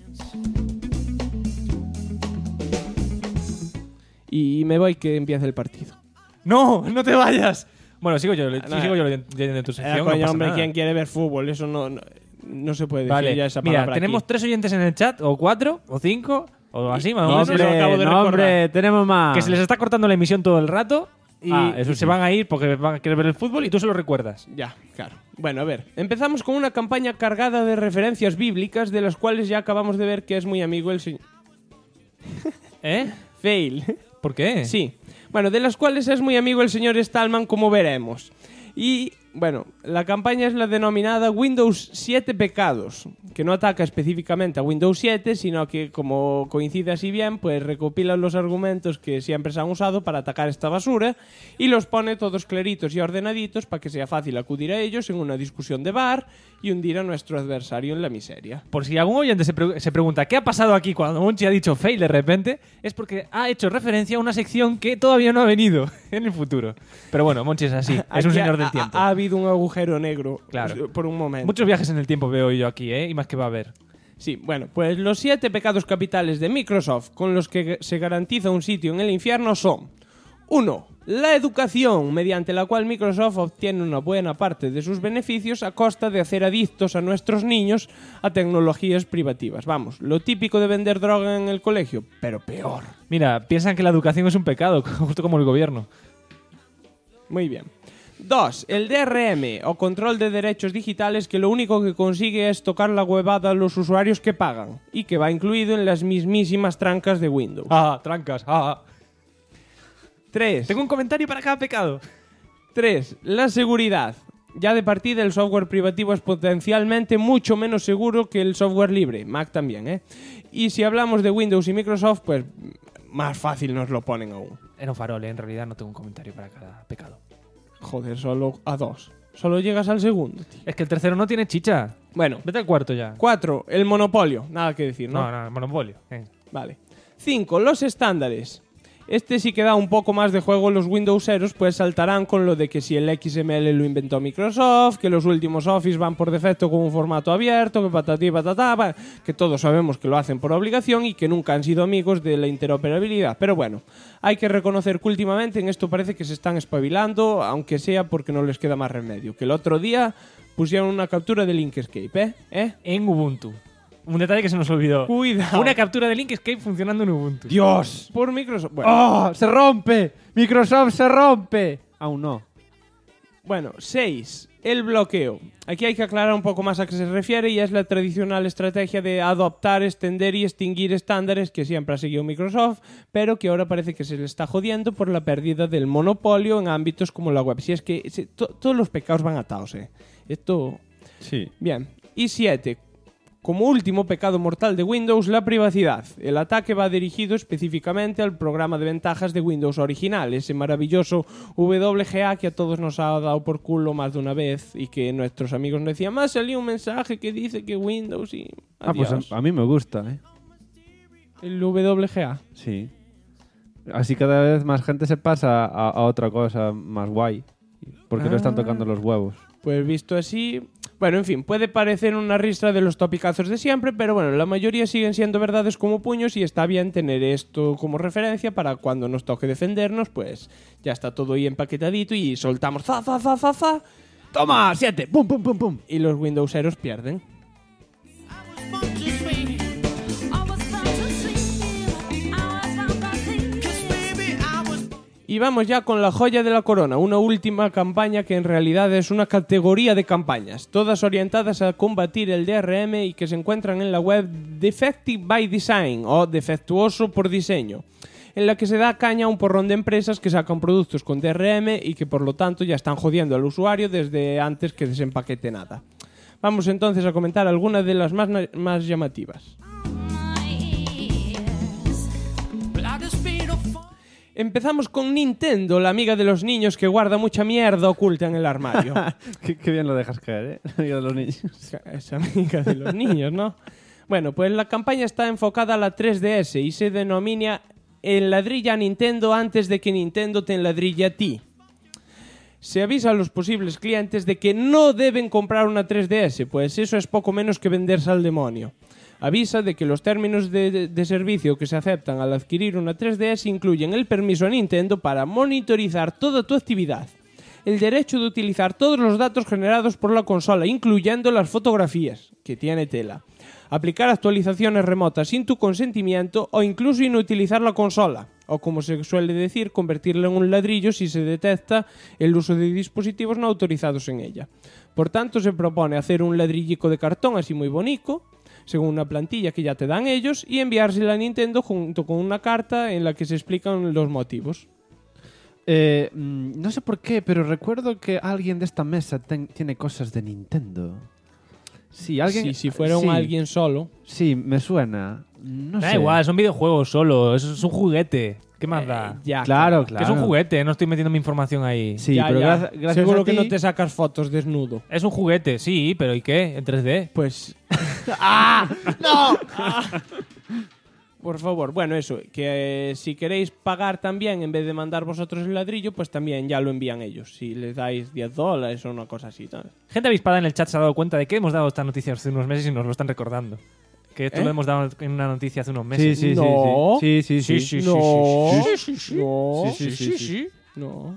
Y me voy que empiece el partido. ¡No! ¡No te vayas! Bueno, sigo yo leyendo tu sección. no Coño, pasa hombre, nada. ¿quién quiere ver fútbol? Eso no se puede decir Vale, ya esa mira, palabra tenemos aquí. 3 oyentes en el chat, o 4, o 5, o así, más o No, menos. hombre, Lo acabo de recordar. hombre, tenemos más. Que se les está cortando la emisión todo el rato y, Eso y sí. se van a ir porque van a querer ver el fútbol y tú se lo recuerdas. Ya, claro. Bueno, a ver. Empezamos con una campaña cargada de referencias bíblicas de las cuales ya acabamos de ver que es muy amigo el señor... ¿Eh? Fail. ¿Por qué? Sí. Bueno, de las cuales es muy amigo el señor Stallman, como veremos. Y, bueno, la campaña es la denominada Windows 7 Pecados, que no ataca específicamente a Windows 7, sino que, como coincide así bien, pues recopila los argumentos que siempre se han usado para atacar esta basura y los pone todos claritos y ordenaditos para que sea fácil acudir a ellos en una discusión de bar y hundir a nuestro adversario en la miseria. Por si algún oyente se pregunta qué ha pasado aquí cuando Monchi ha dicho fail de repente, es porque ha hecho referencia a una sección que todavía no ha venido en el futuro. Pero bueno, Monchi es así, es un Aquí señor del tiempo. Ha habido un agujero negro, Claro. por un momento. Muchos viajes en el tiempo veo yo aquí, y más que va a haber. Sí, bueno, pues los 7 pecados capitales de Microsoft con los que se garantiza un sitio en el infierno son: 1. La educación, mediante la cual Microsoft obtiene una buena parte de sus beneficios a costa de hacer adictos a nuestros niños a tecnologías privativas. Vamos, lo típico de vender droga en el colegio, pero peor. Mira, piensan que la educación es un pecado, justo como el gobierno. Muy bien. 2. El DRM, o control de derechos digitales, que lo único que consigue es tocar la huevada a los usuarios que pagan y que va incluido en las mismísimas trancas de Windows. Trancas. 3. Tengo un comentario para cada pecado. 3. La seguridad. Ya de partida el software privativo es potencialmente mucho menos seguro que el software libre. Mac también, ¿eh? Y si hablamos de Windows y Microsoft, pues más fácil nos lo ponen aún. Era un farol, ¿eh? En realidad no tengo un comentario para cada pecado. Joder, solo a 2. Solo llegas al segundo, tío. Es que el tercero no tiene chicha. Bueno. Vete al cuarto ya. 4. El monopolio. Nada que decir, ¿no? No, monopolio. Vale. 5. Los estándares. Este sí que da un poco más de juego. Los Windowseros pues saltarán con lo de que si el XML lo inventó Microsoft, que los últimos Office van por defecto con un formato abierto, que patatí patatá, que todos sabemos que lo hacen por obligación y que nunca han sido amigos de la interoperabilidad. Pero bueno, hay que reconocer que últimamente en esto parece que se están espabilando, aunque sea porque no les queda más remedio. Que el otro día pusieron una captura de Inkscape, en Ubuntu. Un detalle que se nos olvidó. Cuidado. Una captura de Inkscape funcionando en Ubuntu. ¡Dios! Por Microsoft. Bueno. ¡Oh! ¡Se rompe! ¡Microsoft se rompe! Aún no. Bueno, 6. El bloqueo. Aquí hay que aclarar un poco más a qué se refiere y es la tradicional estrategia de adoptar, extender y extinguir estándares que siempre ha seguido Microsoft, pero que ahora parece que se le está jodiendo por la pérdida del monopolio en ámbitos como la web. Si es que todos los pecados van atados, Esto... Sí. Bien. Y 7. Como último pecado mortal de Windows, la privacidad. El ataque va dirigido específicamente al programa de ventajas de Windows original, ese maravilloso WGA que a todos nos ha dado por culo más de una vez y que nuestros amigos nos decían, más salió un mensaje que dice que Windows y... Adiós. Pues a mí me gusta, El WGA. Sí. Así cada vez más gente se pasa a otra cosa más guay, porque no están tocando los huevos. Pues visto así... Bueno, en fin, puede parecer una ristra de los topicazos de siempre, pero bueno, la mayoría siguen siendo verdades como puños y está bien tener esto como referencia para cuando nos toque defendernos, pues ya está todo ahí empaquetadito y soltamos za. ¡Toma! 7. ¡Pum, pum, pum, pum! Y los Windowseros pierden. Y vamos ya con la joya de la corona, una última campaña que en realidad es una categoría de campañas, todas orientadas a combatir el DRM y que se encuentran en la web Defective by Design o Defectuoso por Diseño, en la que se da caña a un porrón de empresas que sacan productos con DRM y que por lo tanto ya están jodiendo al usuario desde antes que desempaquete nada. Vamos entonces a comentar algunas de las más llamativas. Empezamos con Nintendo, la amiga de los niños que guarda mucha mierda oculta en el armario. Qué bien lo dejas caer, La amiga de los niños. Es amiga de los niños, ¿no? Bueno, pues la campaña está enfocada a la 3DS y se denomina Enladrilla a Nintendo antes de que Nintendo te enladrille a ti. Se avisa a los posibles clientes de que no deben comprar una 3DS, pues eso es poco menos que venderse al demonio. Avisa de que los términos de servicio que se aceptan al adquirir una 3DS incluyen el permiso a Nintendo para monitorizar toda tu actividad, el derecho de utilizar todos los datos generados por la consola, incluyendo las fotografías, que tiene tela, aplicar actualizaciones remotas sin tu consentimiento o incluso inutilizar la consola, o como se suele decir, convertirla en un ladrillo si se detecta el uso de dispositivos no autorizados en ella. Por tanto, se propone hacer un ladrillico de cartón así muy bonito, según una plantilla que ya te dan ellos, y enviársela a Nintendo junto con una carta en la que se explican los motivos. No sé por qué, pero recuerdo que alguien de esta mesa tiene cosas de Nintendo. Sí, alguien. Si fuera alguien solo. Sí, me suena. No da sé. igual, son videojuegos solo, es un juguete. ¿Qué más da? Ya, claro. Que es un juguete, no estoy metiendo mi información ahí. Sí, pero gracias seguro a ti... que no te sacas fotos desnudo. Es un juguete, sí, pero ¿y qué? ¿En 3D? Pues... ¡Ah! ¡No! Por favor, bueno, eso, que si queréis pagar también, en vez de mandar vosotros el ladrillo, pues también ya lo envían ellos. Si les dais $10 o una cosa así, ¿sabes? Gente avispada en el chat se ha dado cuenta de que hemos dado esta noticia hace unos meses y nos lo están recordando. Que esto lo hemos dado en una noticia hace unos meses. Sí. No. Sí. No.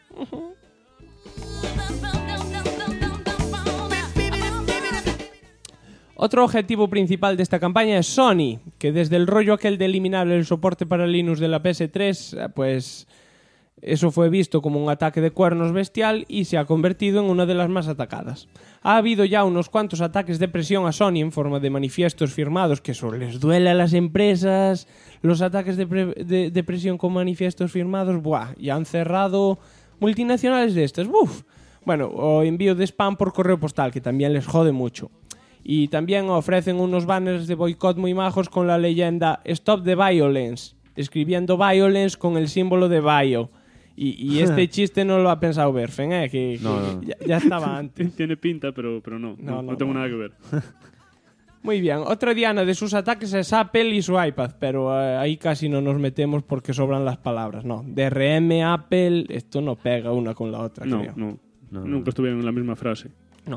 Otro objetivo principal de esta campaña es Sony, que desde el rollo aquel de eliminar el soporte para Linux de la PS3, pues Eso fue visto como un ataque de cuernos bestial y se ha convertido en una de las más atacadas. Ha habido ya unos cuantos ataques de presión a Sony en forma de manifiestos firmados, que eso les duele a las empresas, los ataques de presión con manifiestos firmados, ¡buah! Y han cerrado multinacionales de estas, ¡buf! Bueno, o envío de spam por correo postal, que también les jode mucho. Y también ofrecen unos banners de boicot muy majos con la leyenda Stop the Violence, escribiendo violence con el símbolo de bio. Y este chiste no lo ha pensado Berfen, que No. ya estaba antes. Tiene pinta, pero no tengo nada que ver. Muy bien, otra diana de sus ataques es Apple y su iPad, pero ahí casi no nos metemos porque sobran las palabras. No, DRM, Apple, esto no pega una con la otra, creo. No. Nunca estuvieron en la misma frase. No.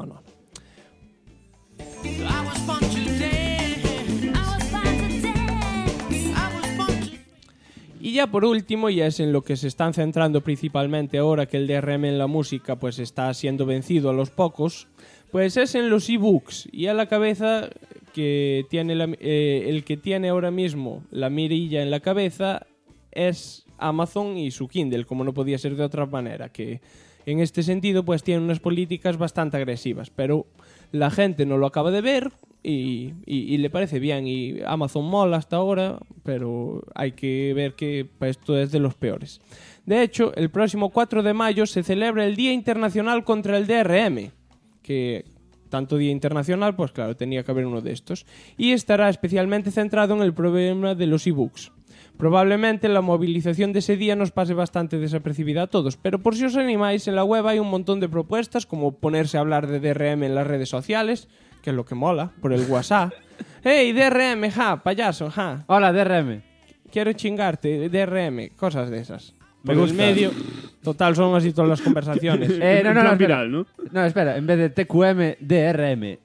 Y ya por último, y es en lo que se están centrando principalmente ahora que el DRM en la música pues está siendo vencido a los pocos, pues es en los ebooks. Y a la cabeza que tiene el que tiene ahora mismo la mirilla en la cabeza es Amazon y su Kindle, como no podía ser de otra manera, que en este sentido pues tiene unas políticas bastante agresivas, pero la gente no lo acaba de ver y le parece bien, y Amazon mola hasta ahora, pero hay que ver que esto es de los peores. De hecho, el próximo 4 de mayo se celebra el Día Internacional contra el DRM, que tanto Día Internacional, pues claro, tenía que haber uno de estos, y estará especialmente centrado en el problema de los ebooks. Probablemente la movilización de ese día nos pase bastante desapercibida a todos, pero por si os animáis, en la web hay un montón de propuestas, como ponerse a hablar de DRM en las redes sociales, que es lo que mola, por el WhatsApp. ¡Hey, DRM, ja, payaso, ja! Hola, DRM. Quiero chingarte, DRM, cosas de esas. Me Por el gusta. medio, total, son así todas las conversaciones. No, espera. viral, ¿no? No, espera, en vez de TQM, DRM.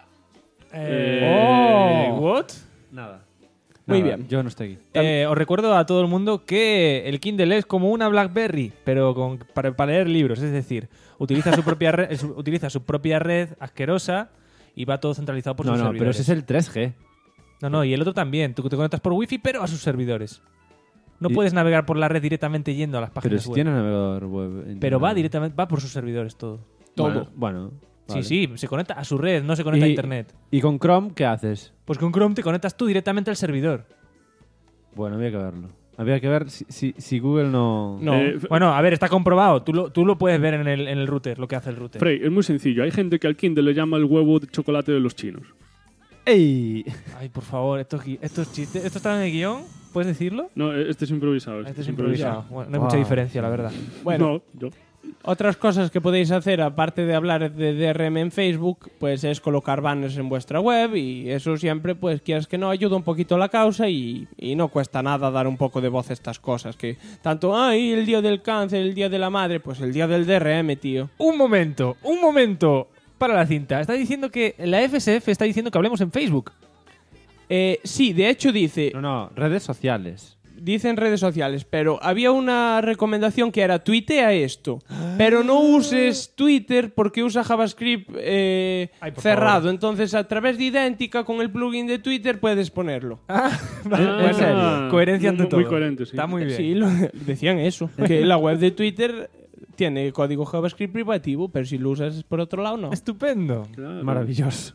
¿What? Nada. Muy Nada, bien. Yo no estoy aquí. Os recuerdo a todo el mundo que el Kindle es como una BlackBerry, pero para leer libros. Es decir, utiliza su propia red asquerosa y va todo centralizado por sus No, servidores. pero ese es el 3G. No, y el otro también. Tú te conectas por Wi-Fi, pero a sus servidores. No puedes navegar por la red directamente yendo a las Pero páginas si web. tiene navegador web. Pero va por sus servidores todo. Bueno. Vale. Sí, se conecta a su red, no se conecta a internet. ¿Y con Chrome qué haces? Pues con Chrome te conectas tú directamente al servidor. Bueno, había que verlo. Había que ver si Google no... Bueno, a ver, está comprobado. Tú lo puedes ver en el router, lo que hace el router. Frey, es muy sencillo. Hay gente que al Kindle le llama el huevo de chocolate de los chinos. ¡Ey! Ay, por favor, estos chistes. ¿Esto está en el guión? ¿Puedes decirlo? No, este es improvisado. Este es improvisado. Bueno, no hay mucha diferencia, la verdad. Bueno, otras cosas que podéis hacer, aparte de hablar de DRM en Facebook, pues es colocar banners en vuestra web, y eso siempre, pues quieras que no, ayuda un poquito a la causa y no cuesta nada dar un poco de voz a estas cosas, que tanto, el día del cáncer, el día de la madre, pues el día del DRM, tío. Un momento. Para la cinta. Está diciendo que la FSF está diciendo que hablemos en Facebook. Sí, de hecho dice... No, redes sociales. Dicen redes sociales, pero había una recomendación que era tuitea esto, pero no uses Twitter porque usa JavaScript cerrado. favor. Entonces, a través de Idéntica, con el plugin de Twitter, puedes ponerlo. ¿En serio? Coherencia ante todo. Muy coherente, sí. Está muy bien. Sí, decían eso, que la web de Twitter tiene código JavaScript privativo, pero si lo usas por otro lado, no. Estupendo. Claro. Maravilloso.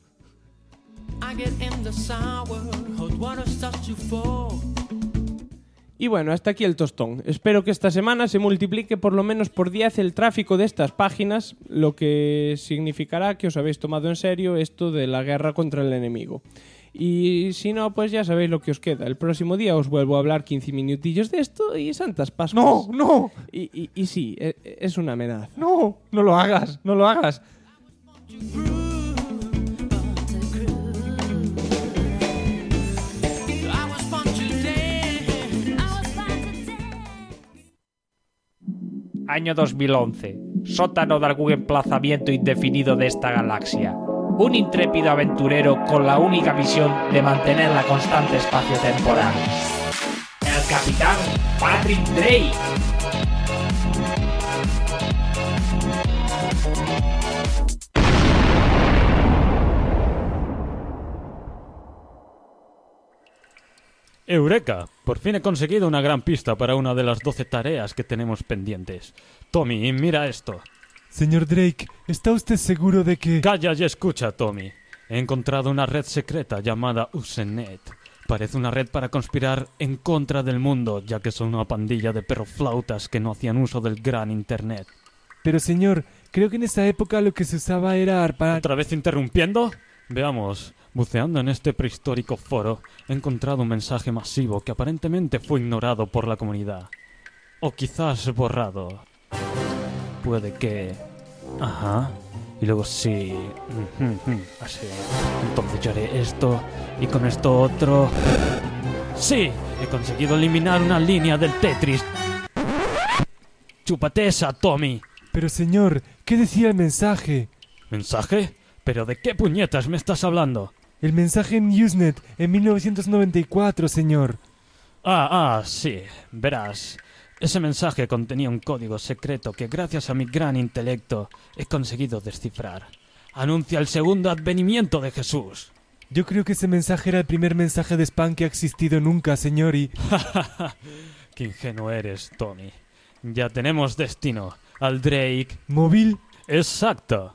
Y bueno, hasta aquí el tostón. Espero que esta semana se multiplique por lo menos por 10 el tráfico de estas páginas, lo que significará que os habéis tomado en serio esto de la guerra contra el enemigo. Y si no, pues ya sabéis lo que os queda. El próximo día os vuelvo a hablar 15 minutillos de esto y santas pascuas. ¡No! Y sí, es una amenaza. No lo hagas. Año 2011. Sótano de algún emplazamiento indefinido de esta galaxia. Un intrépido aventurero con la única misión de mantener la constante espacio-temporal. El Capitán Patrick Drake. ¡Eureka! Por fin he conseguido una gran pista para una de las 12 tareas que tenemos pendientes. Tommy, mira esto. Señor Drake, ¿está usted seguro de que...? Calla y escucha, Tommy. He encontrado una red secreta llamada Usenet. Parece una red para conspirar en contra del mundo, ya que son una pandilla de perroflautas que no hacían uso del gran Internet. Pero señor, creo que en esa época lo que se usaba era para... ¿Otra vez interrumpiendo? Veamos. Buceando en este prehistórico foro, he encontrado un mensaje masivo que aparentemente fue ignorado por la comunidad. O quizás borrado. Puede que... Ajá. Y luego sí... Así. Entonces yo haré esto. Y con esto otro... ¡Sí! He conseguido eliminar una línea del Tetris. ¡Chúpate esa, Tommy! Pero señor, ¿qué decía el mensaje? ¿Mensaje? ¿Pero de qué puñetas me estás hablando? El mensaje en Usenet en 1994, señor. Sí. Verás... Ese mensaje contenía un código secreto que gracias a mi gran intelecto he conseguido descifrar. Anuncia el segundo advenimiento de Jesús. Yo creo que ese mensaje era el primer mensaje de spam que ha existido nunca, señor, y... Qué ingenuo eres, Tommy. Ya tenemos destino. Al Drake... ¿Móvil? Exacto.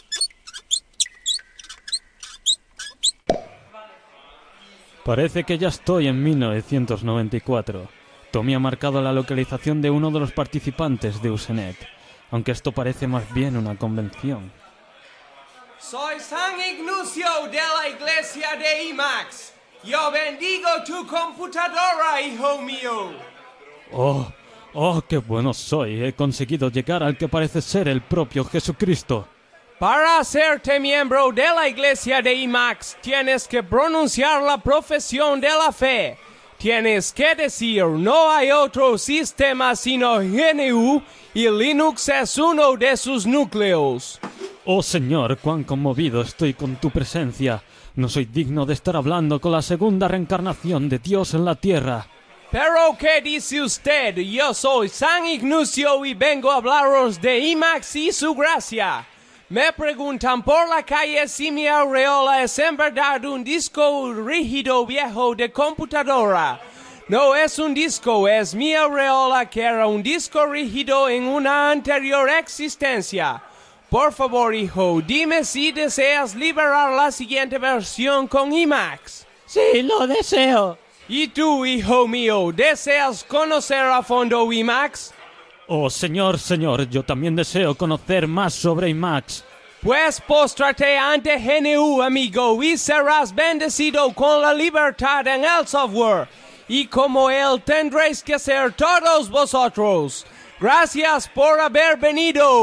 Parece que ya estoy en 1994. Tommy ha marcado la localización de uno de los participantes de Usenet, aunque esto parece más bien una convención. Soy San Ignacio de la Iglesia de IMAX. Yo bendigo tu computadora, hijo mío. ¡Oh, qué bueno soy! He conseguido llegar al que parece ser el propio Jesucristo. Para hacerte miembro de la Iglesia de IMAX, tienes que pronunciar la profesión de la fe. Tienes que decir, no hay otro sistema sino GNU y Linux es uno de sus núcleos. Oh Señor, cuán conmovido estoy con tu presencia. No soy digno de estar hablando con la segunda reencarnación de Dios en la tierra. ¿Pero qué dice usted? Yo soy San Ignacio y vengo a hablaros de IMAX y su gracia. Me preguntan por la calle si mi aureola es en verdad un disco rígido viejo de computadora. No es un disco, es mi aureola que era un disco rígido en una anterior existencia. Por favor, hijo, dime si deseas liberar la siguiente versión con IMAX. Sí, lo deseo. ¿Y tú, hijo mío, deseas conocer a fondo IMAX? Oh, señor, yo también deseo conocer más sobre IMAX. Pues póstrate ante GNU, amigo, y serás bendecido con la libertad en el software. Y como él tendréis que ser todos vosotros. Gracias por haber venido.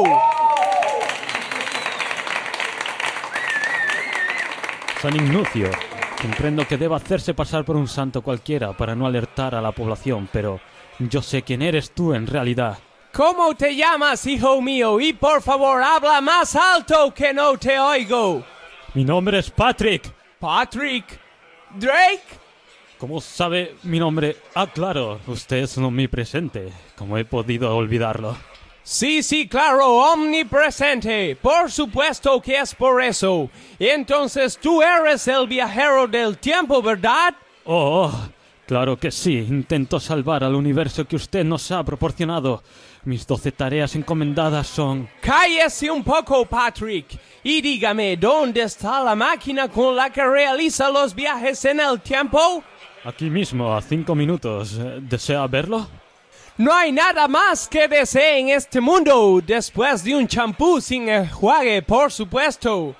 San Ignacio, comprendo que deba hacerse pasar por un santo cualquiera para no alertar a la población, pero yo sé quién eres tú en realidad. ¿Cómo te llamas, hijo mío? Y por favor, habla más alto que no te oigo. Mi nombre es Patrick. ¿Patrick? ¿Drake? ¿Cómo sabe mi nombre? Ah, claro, usted es un omnipresente. ¿Cómo he podido olvidarlo? Sí, claro, omnipresente. Por supuesto que es por eso. Entonces tú eres el viajero del tiempo, ¿verdad? Claro que sí. Intento salvar al universo que usted nos ha proporcionado. Mis 12 tareas encomendadas son... Cállese un poco, Patrick, y dígame, ¿dónde está la máquina con la que realiza los viajes en el tiempo? Aquí mismo, a 5 minutos. ¿Desea verlo? No hay nada más que desee en este mundo, después de un champú sin enjuague, por supuesto.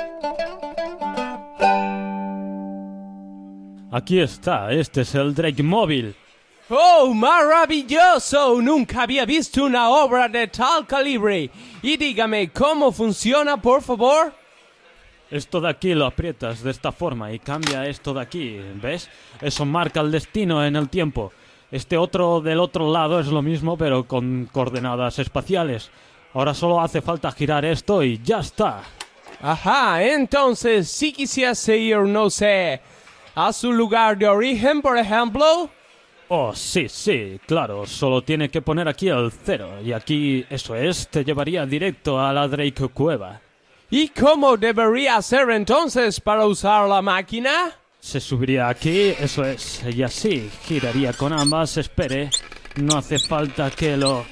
Aquí está, este es el Drake móvil. ¡Oh, maravilloso! Nunca había visto una obra de tal calibre. Y dígame, ¿cómo funciona, por favor? Esto de aquí lo aprietas de esta forma y cambia esto de aquí, ¿ves? Eso marca el destino en el tiempo. Este otro del otro lado es lo mismo, pero con coordenadas espaciales. Ahora solo hace falta girar esto y ya está. Ajá, entonces, si quisiese ir, no sé, a su lugar de origen, por ejemplo... Oh, sí, claro. Solo tiene que poner aquí el 0. Y aquí, eso es, te llevaría directo a la Drake Cueva. ¿Y cómo debería hacer entonces para usar la máquina? Se subiría aquí, eso es, y así giraría con ambas. Espere, no hace falta que lo...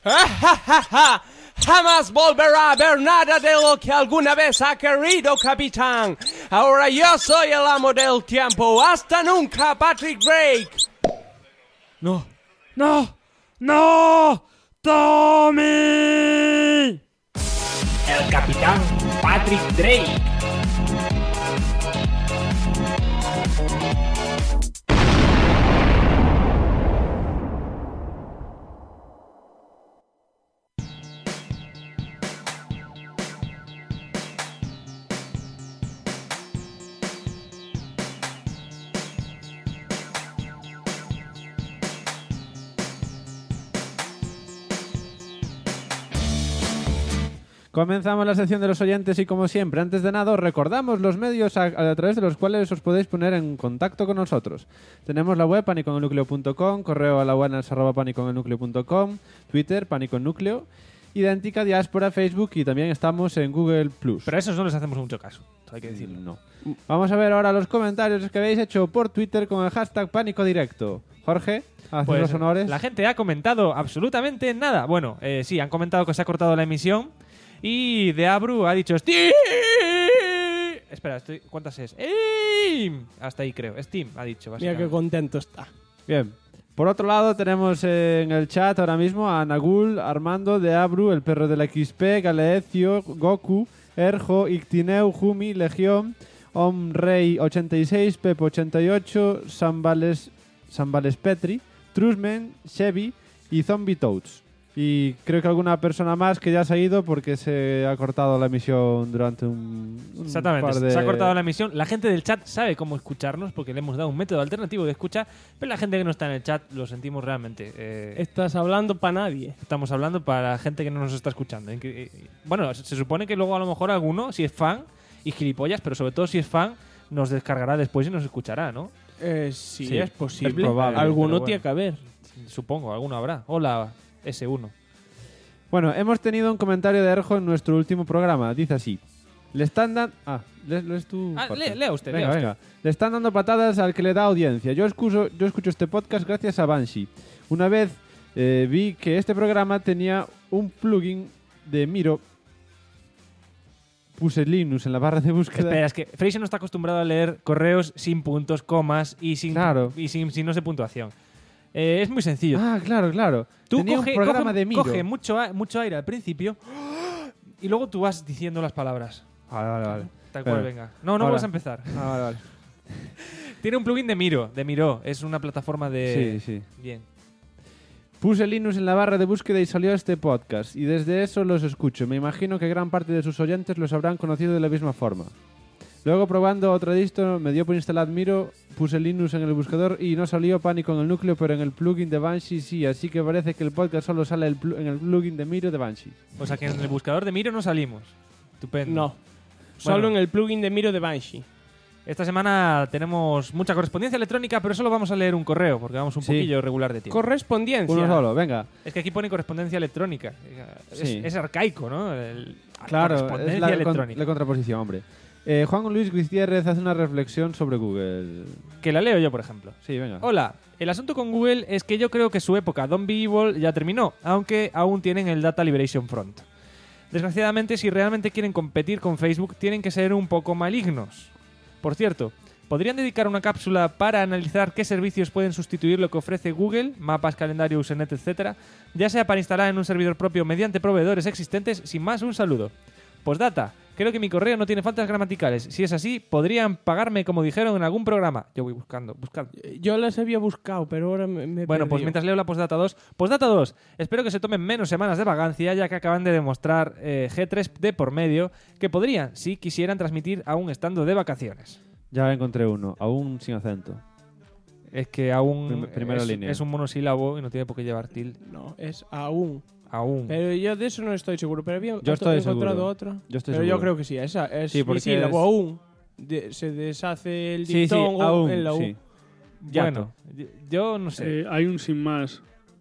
Jamás volverá a ver nada de lo que alguna vez ha querido, capitán. Ahora yo soy el amo del tiempo. ¡Hasta nunca, Patrick Drake! ¡No! ¡Tommy! El capitán Patrick Drake. Comenzamos la sección de los oyentes y, como siempre, antes de nada, os recordamos los medios a través de los cuales os podéis poner en contacto con nosotros. Tenemos la web paniconelnucleo.com, correo a la buenas@paniconelnucleo.com, Twitter paniconnucleo, idéntica diáspora, Facebook, y también estamos en Google+. Pero a esos no les hacemos mucho caso, hay que decirlo. No. Vamos a ver ahora los comentarios que habéis hecho por Twitter con el hashtag PánicoDirecto. Jorge, haz los honores. La gente ha comentado absolutamente nada. Bueno, sí, han comentado que se ha cortado la emisión. Y de Abru ha dicho Steam. Espera, ¿cuántas es? Steam. Hasta ahí creo. Steam ha dicho. Mira qué contento está. Bien. Por otro lado tenemos en el chat ahora mismo a Nagul, Armando, de Abru, el perro de la XP, Galeecio, Goku, Erjo, Ictineu, Jumi, Legión, Omrey 86, Pepe 88, Sambales Petri, Trusmen, Chevy y Zombie Toads. Y creo que alguna persona más que ya se ha ido porque se ha cortado la emisión durante un Exactamente, par de... se ha cortado la emisión. La gente del chat sabe cómo escucharnos porque le hemos dado un método alternativo de escucha, pero la gente que no está en el chat lo sentimos realmente. Estás hablando para nadie. Estamos hablando para la gente que no nos está escuchando. Bueno, se supone que luego a lo mejor alguno, si es fan, y gilipollas, pero sobre todo si es fan, nos descargará después y nos escuchará, ¿no? Sí, es posible. Es probable. Alguno tiene que haber. Supongo, alguno habrá. Hola, S1. Bueno, hemos tenido un comentario de Erjo en nuestro último programa. Dice así: le están dando... ¿lees tú? Lea usted, venga, lea usted. venga. Le están dando patadas al que le da audiencia. Yo escucho este podcast gracias a Banshee. Una vez vi que este programa tenía un plugin de Miro. Puse Linux en la barra de búsqueda. Espera, es que Fraser no está acostumbrado a leer correos sin puntos, comas y sin signos de puntuación. Es muy sencillo. Ah, claro. Tú tenía un programa de Miro. coge mucho aire al principio y luego tú vas diciendo las palabras. Vale. Tal cual, venga. No vas a empezar. Vale. Tiene un plugin de Miro. Es una plataforma de... Sí. Bien. Puse Linux en la barra de búsqueda y salió este podcast. Y desde eso los escucho. Me imagino que gran parte de sus oyentes los habrán conocido de la misma forma. Luego, probando otra distro, me dio por instalar Miro, puse Linux en el buscador y no salió Pánico en el núcleo, pero en el plugin de Banshee sí, así que parece que el podcast solo sale en el plugin de Miro de Banshee. O sea que en el buscador de Miro no salimos. Estupendo. No, solo en el plugin de Miro de Banshee. Esta semana tenemos mucha correspondencia electrónica, pero solo vamos a leer un correo, porque vamos un poquillo regular de tiempo. Correspondencia. Uno solo, venga. Es que aquí pone correspondencia electrónica. Es arcaico, ¿no? Claro, correspondencia es electrónica. la contraposición, hombre. Juan Luis Gutiérrez hace una reflexión sobre Google. Que la leo yo, por ejemplo. Sí, venga. Hola, el asunto con Google es que yo creo que su época Don't Be Evil ya terminó, aunque aún tienen el Data Liberation Front. Desgraciadamente, si realmente quieren competir con Facebook, tienen que ser un poco malignos. Por cierto, ¿podrían dedicar una cápsula para analizar qué servicios pueden sustituir lo que ofrece Google, mapas, calendario, Usenet, etcétera, ya sea para instalar en un servidor propio mediante proveedores existentes? Sin más, un saludo. Postdata. Creo que mi correo no tiene faltas gramaticales. Si es así, podrían pagarme como dijeron en algún programa. Yo voy buscando. Yo las había buscado, pero ahora me Bueno, pues mientras leo la Postdata 2. Postdata 2. Espero que se tomen menos semanas de vagancia, ya que acaban de demostrar G3 de por medio que podrían, si quisieran, transmitir aún estando de vacaciones. Ya encontré uno, aún sin acento. Es que aún Primera línea. Es un monosílabo y no tiene por qué llevar tilde. No, es aún. Aún. Pero yo de eso no estoy seguro. Pero había estoy encontrado seguro. otra. Yo estoy pero seguro. yo creo que sí. Esa es sí, bisílabo, aún. Se deshace el diptongo aún, en la U. sí. Bueno, yo no sé. Hay un sin más.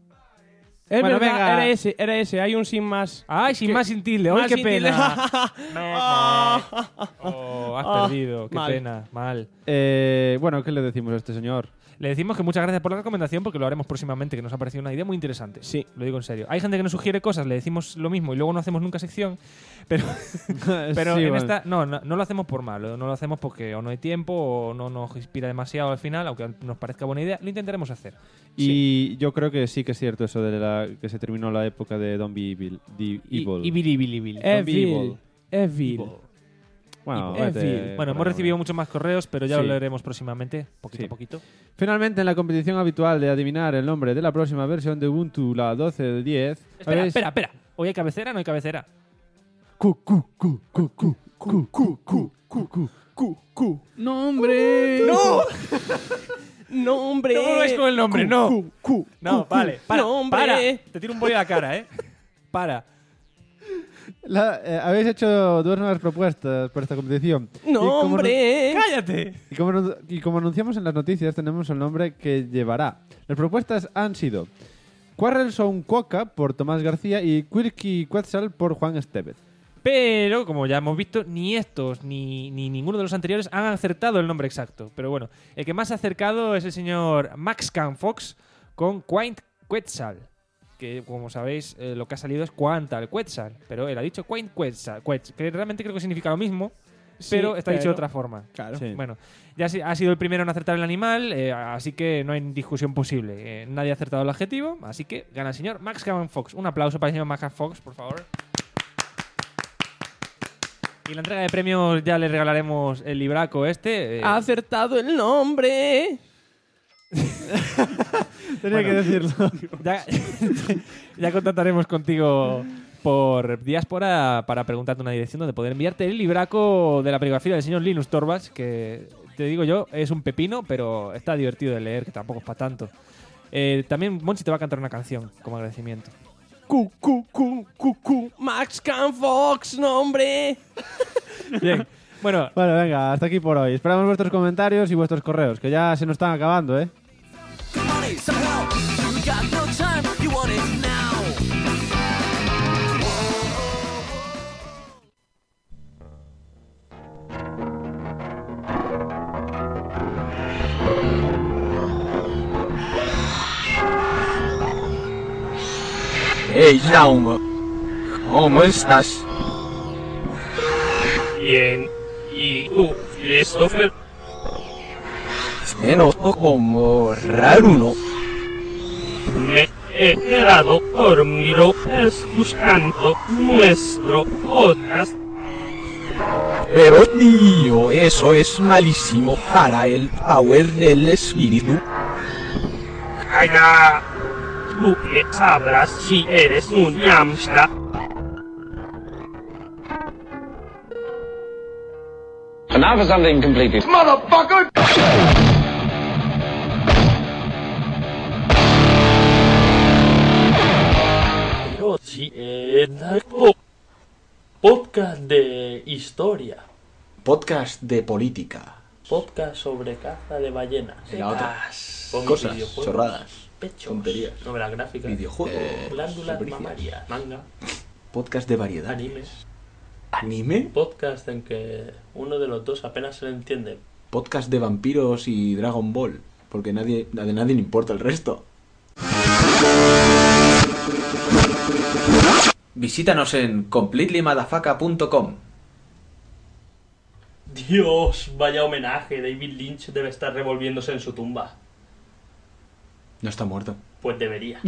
Es bueno, verdad, venga. era ese. Hay un sin más. ¡Ay, sin más sin tilde! ¡Ay, qué pena! has perdido. Qué mal. pena. Mal. Bueno, ¿qué le decimos a este señor? Le decimos que muchas gracias por la recomendación porque lo haremos próximamente, que nos ha parecido una idea muy interesante. Sí. Lo digo en serio. Hay gente que nos sugiere cosas, le decimos lo mismo y luego no hacemos nunca sección, pero Sí, en bueno. esta no lo hacemos por malo, no lo hacemos porque o no hay tiempo o no nos inspira demasiado al final, aunque nos parezca buena idea, lo intentaremos hacer. Y yo creo que sí que es cierto eso de que se terminó la época de Don't Be Evil. Evil. Evil. Bueno, Bueno, hemos recibido muchos más correos, pero ya Sí. lo leeremos próximamente, poquito Sí. a poquito. Finalmente, en la competición habitual de adivinar el nombre de la próxima versión de Ubuntu, la 12.10... Espera. ¿Hoy hay cabecera o no hay cabecera? ¡Nombre! ¡No! ¡Nombre! No volváis con el nombre, no. No, vale, para, ¡Nombre! para. Te tiro un boli a la cara, Para. Habéis hecho dos nuevas propuestas para esta competición. ¡Nombre! ¡Cállate! Y como anunciamos en las noticias, tenemos el nombre que llevará. Las propuestas han sido Quarrelson Cuoca por Tomás García y Quirky Quetzal por Juan Estevez. Pero, como ya hemos visto, ni estos ni ninguno de los anteriores han acertado el nombre exacto. Pero bueno, el que más ha acercado es el señor Max Can Fox con Quaint Quetzal. Que, como sabéis, lo que ha salido es Quantal Quetzal. Pero él ha dicho Quaint Quetzal, que realmente creo que significa lo mismo, pero está dicho de otra forma. Claro. Sí. Bueno, ya ha sido el primero en acertar el animal, así que no hay discusión posible. Nadie ha acertado el adjetivo, así que gana el señor Max Can Fox. Un aplauso para el señor Max Can Fox, por favor. Y la entrega de premios ya le regalaremos el libraco este. Ha acertado el nombre. Tenía que decirlo. Ya contactaremos contigo por Diáspora para preguntarte una dirección donde poder enviarte el libraco de la perigrafía del señor Linus Torvalds, que te digo yo, es un pepino, pero está divertido de leer, que tampoco es para tanto. También Monchi te va a cantar una canción como agradecimiento. Max Can Fox, nombre. Bien. Bueno, venga, hasta aquí por hoy. Esperamos vuestros comentarios y vuestros correos, que ya se nos están acabando, ¿eh? Hey, Jaume, ¿cómo estás? Bien. ¿Y tú, Christopher? Te noto como raro, ¿no? Me he quedado dormido buscando nuestro podcast. Pero tío, eso es malísimo para el power del espíritu. Calla. Tú que sabrás si eres un hamster. And now for something completely... Motherfucker! Pero si es podcast de historia. Podcast de política. Podcast sobre caza de ballenas. Y la otra, Con cosas, videojuegos, chorradas, pechos, tonterías. novelas gráficas, Videojuegos, glándulas albricias. mamarias, manga, Podcast de variedad. animes. ¿Anime? Podcast en que uno de los dos apenas se le entiende. Podcast de vampiros y Dragon Ball. Porque a nadie le importa el resto. Visítanos en completelymadafaka.com. Dios, vaya homenaje. David Lynch debe estar revolviéndose en su tumba. No está muerto. Pues debería.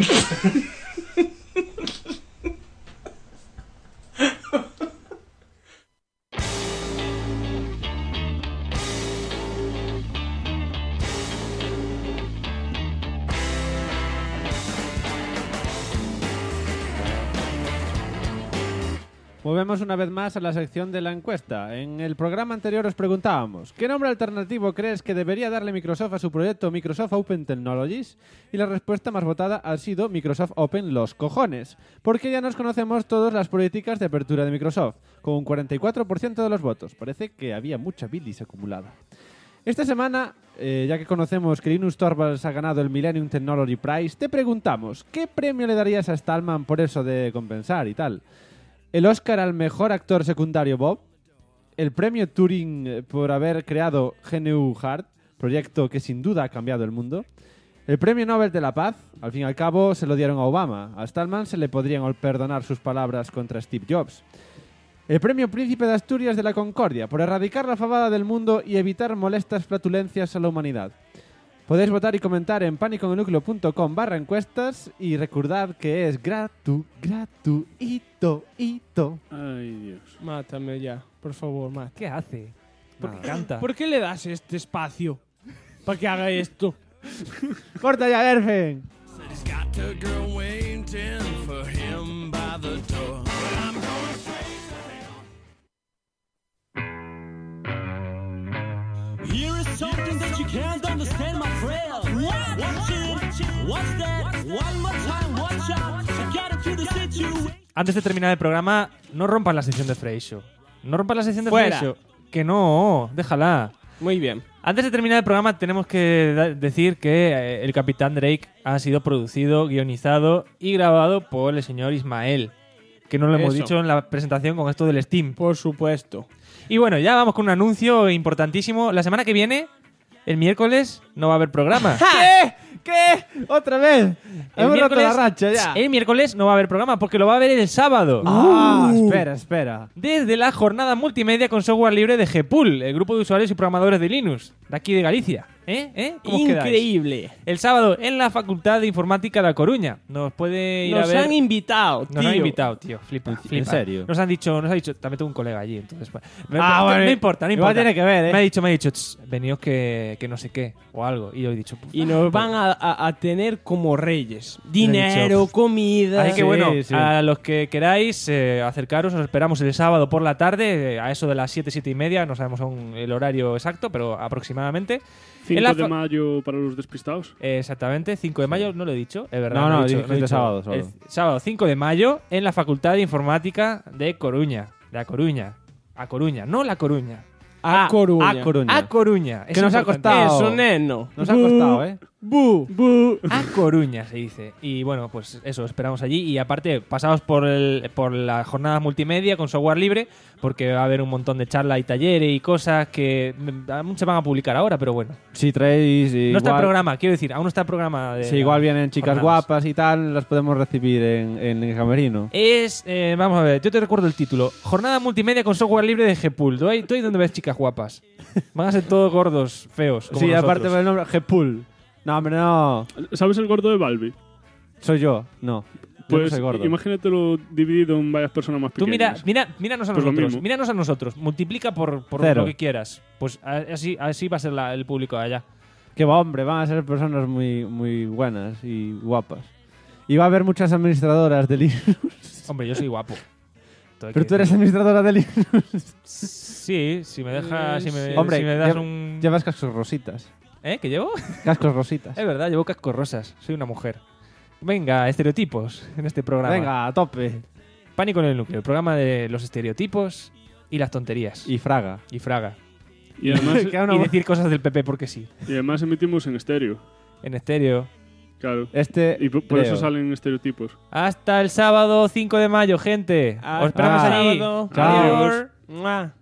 Volvemos una vez más a la sección de la encuesta. En el programa anterior os preguntábamos ¿qué nombre alternativo crees que debería darle Microsoft a su proyecto Microsoft Open Technologies? Y la respuesta más votada ha sido Microsoft Open los cojones, porque ya nos conocemos todas las políticas de apertura de Microsoft, con un 44% de los votos. Parece que había mucha bilis acumulada. Esta semana, ya que conocemos que Linus Torvalds ha ganado el Millennium Technology Prize, te preguntamos ¿qué premio le darías a Stallman por eso de compensar y tal? ¿El Oscar al mejor actor secundario Bob? el premio Turing por haber creado GNU Hard, proyecto que sin duda ha cambiado el mundo. El premio Nobel de la Paz, al fin y al cabo, se lo dieron a Obama. A Stallman se le podrían perdonar sus palabras contra Steve Jobs. El premio Príncipe de Asturias de la Concordia, por erradicar la fabada del mundo y evitar molestas flatulencias a la humanidad. Podéis votar y comentar en paniconelnucleo.com/encuestas y recordad que es gratuito. Ay, Dios. Mátame ya, por favor, mátame. ¿Qué hace? ¿Por qué canta? ¿Por qué le das este espacio para que haga esto? ¡Corta ya, Erfen! Here is something that you can't understand, my friend. What? Watch it. What's that? One more time, watch out. Get into the situation. Antes de terminar el programa, no rompas la sección de Freixo. No rompas la sección de Fuera. Freixo. Que no, déjala. Muy bien. Antes de terminar el programa, tenemos que decir que el Capitán Drake ha sido producido, guionizado y grabado por el señor Ismael. Que no lo hemos Eso. dicho en la presentación con esto del Steam. Por supuesto. Y bueno, ya vamos con un anuncio importantísimo. La semana que viene, el miércoles, no va a haber programa. ¿Qué? ¿Qué? ¿Otra vez? Hemos roto la racha ya. El miércoles no va a haber programa porque lo va a haber el sábado. Espera. Desde la jornada multimedia con software libre de Gpool, el grupo de usuarios y programadores de Linux, de aquí de Galicia. ¿Cómo os quedáis? Increíble. El sábado en la Facultad de Informática de La Coruña. Nos puede ir Nos a ver. han invitado, tío. Nos han invitado, tío. Flipa. ¿En serio? Nos ha dicho, también tengo un colega allí, entonces. Pues, Bueno, no importa. igual tiene que ver, ¿eh? Me ha dicho, veníos que no sé qué, o algo. Y yo he dicho, pues, Y nos van a tener como reyes. Le he Dinero, dicho, comida. Así que bueno, sí. a los que queráis acercaros, os esperamos el sábado por la tarde, a eso de las 7 y media, no sabemos aún el horario exacto, pero aproximadamente. 5 de mayo para los despistados. Exactamente, 5 de mayo, no lo he dicho, es verdad. No, lo he dijiste dicho. sábado solo. El sábado 5 de mayo en la Facultad de Informática de Coruña. De A Coruña. A Coruña, no La Coruña. A Coruña. A Coruña. A Coruña. Que nos ha costado. Eso, neno. Nos ha costado, ¿eh? A Coruña se dice. Y bueno, pues eso, esperamos allí. Y aparte, pasaos por la jornada multimedia con software libre, porque va a haber un montón de charlas y talleres y cosas que aún se van a publicar ahora, pero bueno. Si traéis. No está el programa, quiero decir, aún no está el programa. De si igual vienen chicas jornadas. guapas y tal, las podemos recibir en el camerino. Es, vamos a ver, yo te recuerdo el título. Jornada multimedia con software libre de Gpool. ¿Tú ahí donde ves chicas guapas? Van a ser todos gordos, feos. Como Sí, nosotros. aparte del nombre, Gpool. No, hombre, no. ¿Sabes el gordo de Balbi? Soy yo, no. Yo Pues no soy gordo. imagínatelo dividido en varias personas más Tú pequeñas. míranos a Pues lo nosotros. mismo. Míranos a nosotros. Multiplica por Cero. lo que quieras. Pues así va a ser el público de allá. Que va, hombre, van a ser personas muy, muy buenas y guapas. Y va a haber muchas administradoras de Linux. Hombre, yo soy guapo. Pero tú eres administradora de Linux. Sí, si me dejas. Hombre, si me das un. llevas cascos rositas. ¿Qué llevo? Cascos rositas. Es verdad, llevo cascos rosas. Soy una mujer. Venga, estereotipos en este programa. Venga, a tope. Pánico en el núcleo, el programa de los estereotipos y las tonterías. Y Fraga. Y Fraga. Y además, Y decir cosas del PP porque sí. y además emitimos en estéreo. En estéreo. Claro. Este Y por eso creo. salen estereotipos. Hasta el sábado 5 de mayo, gente. Os esperamos Hasta allí. sábado. Chao. Adiós. Mua.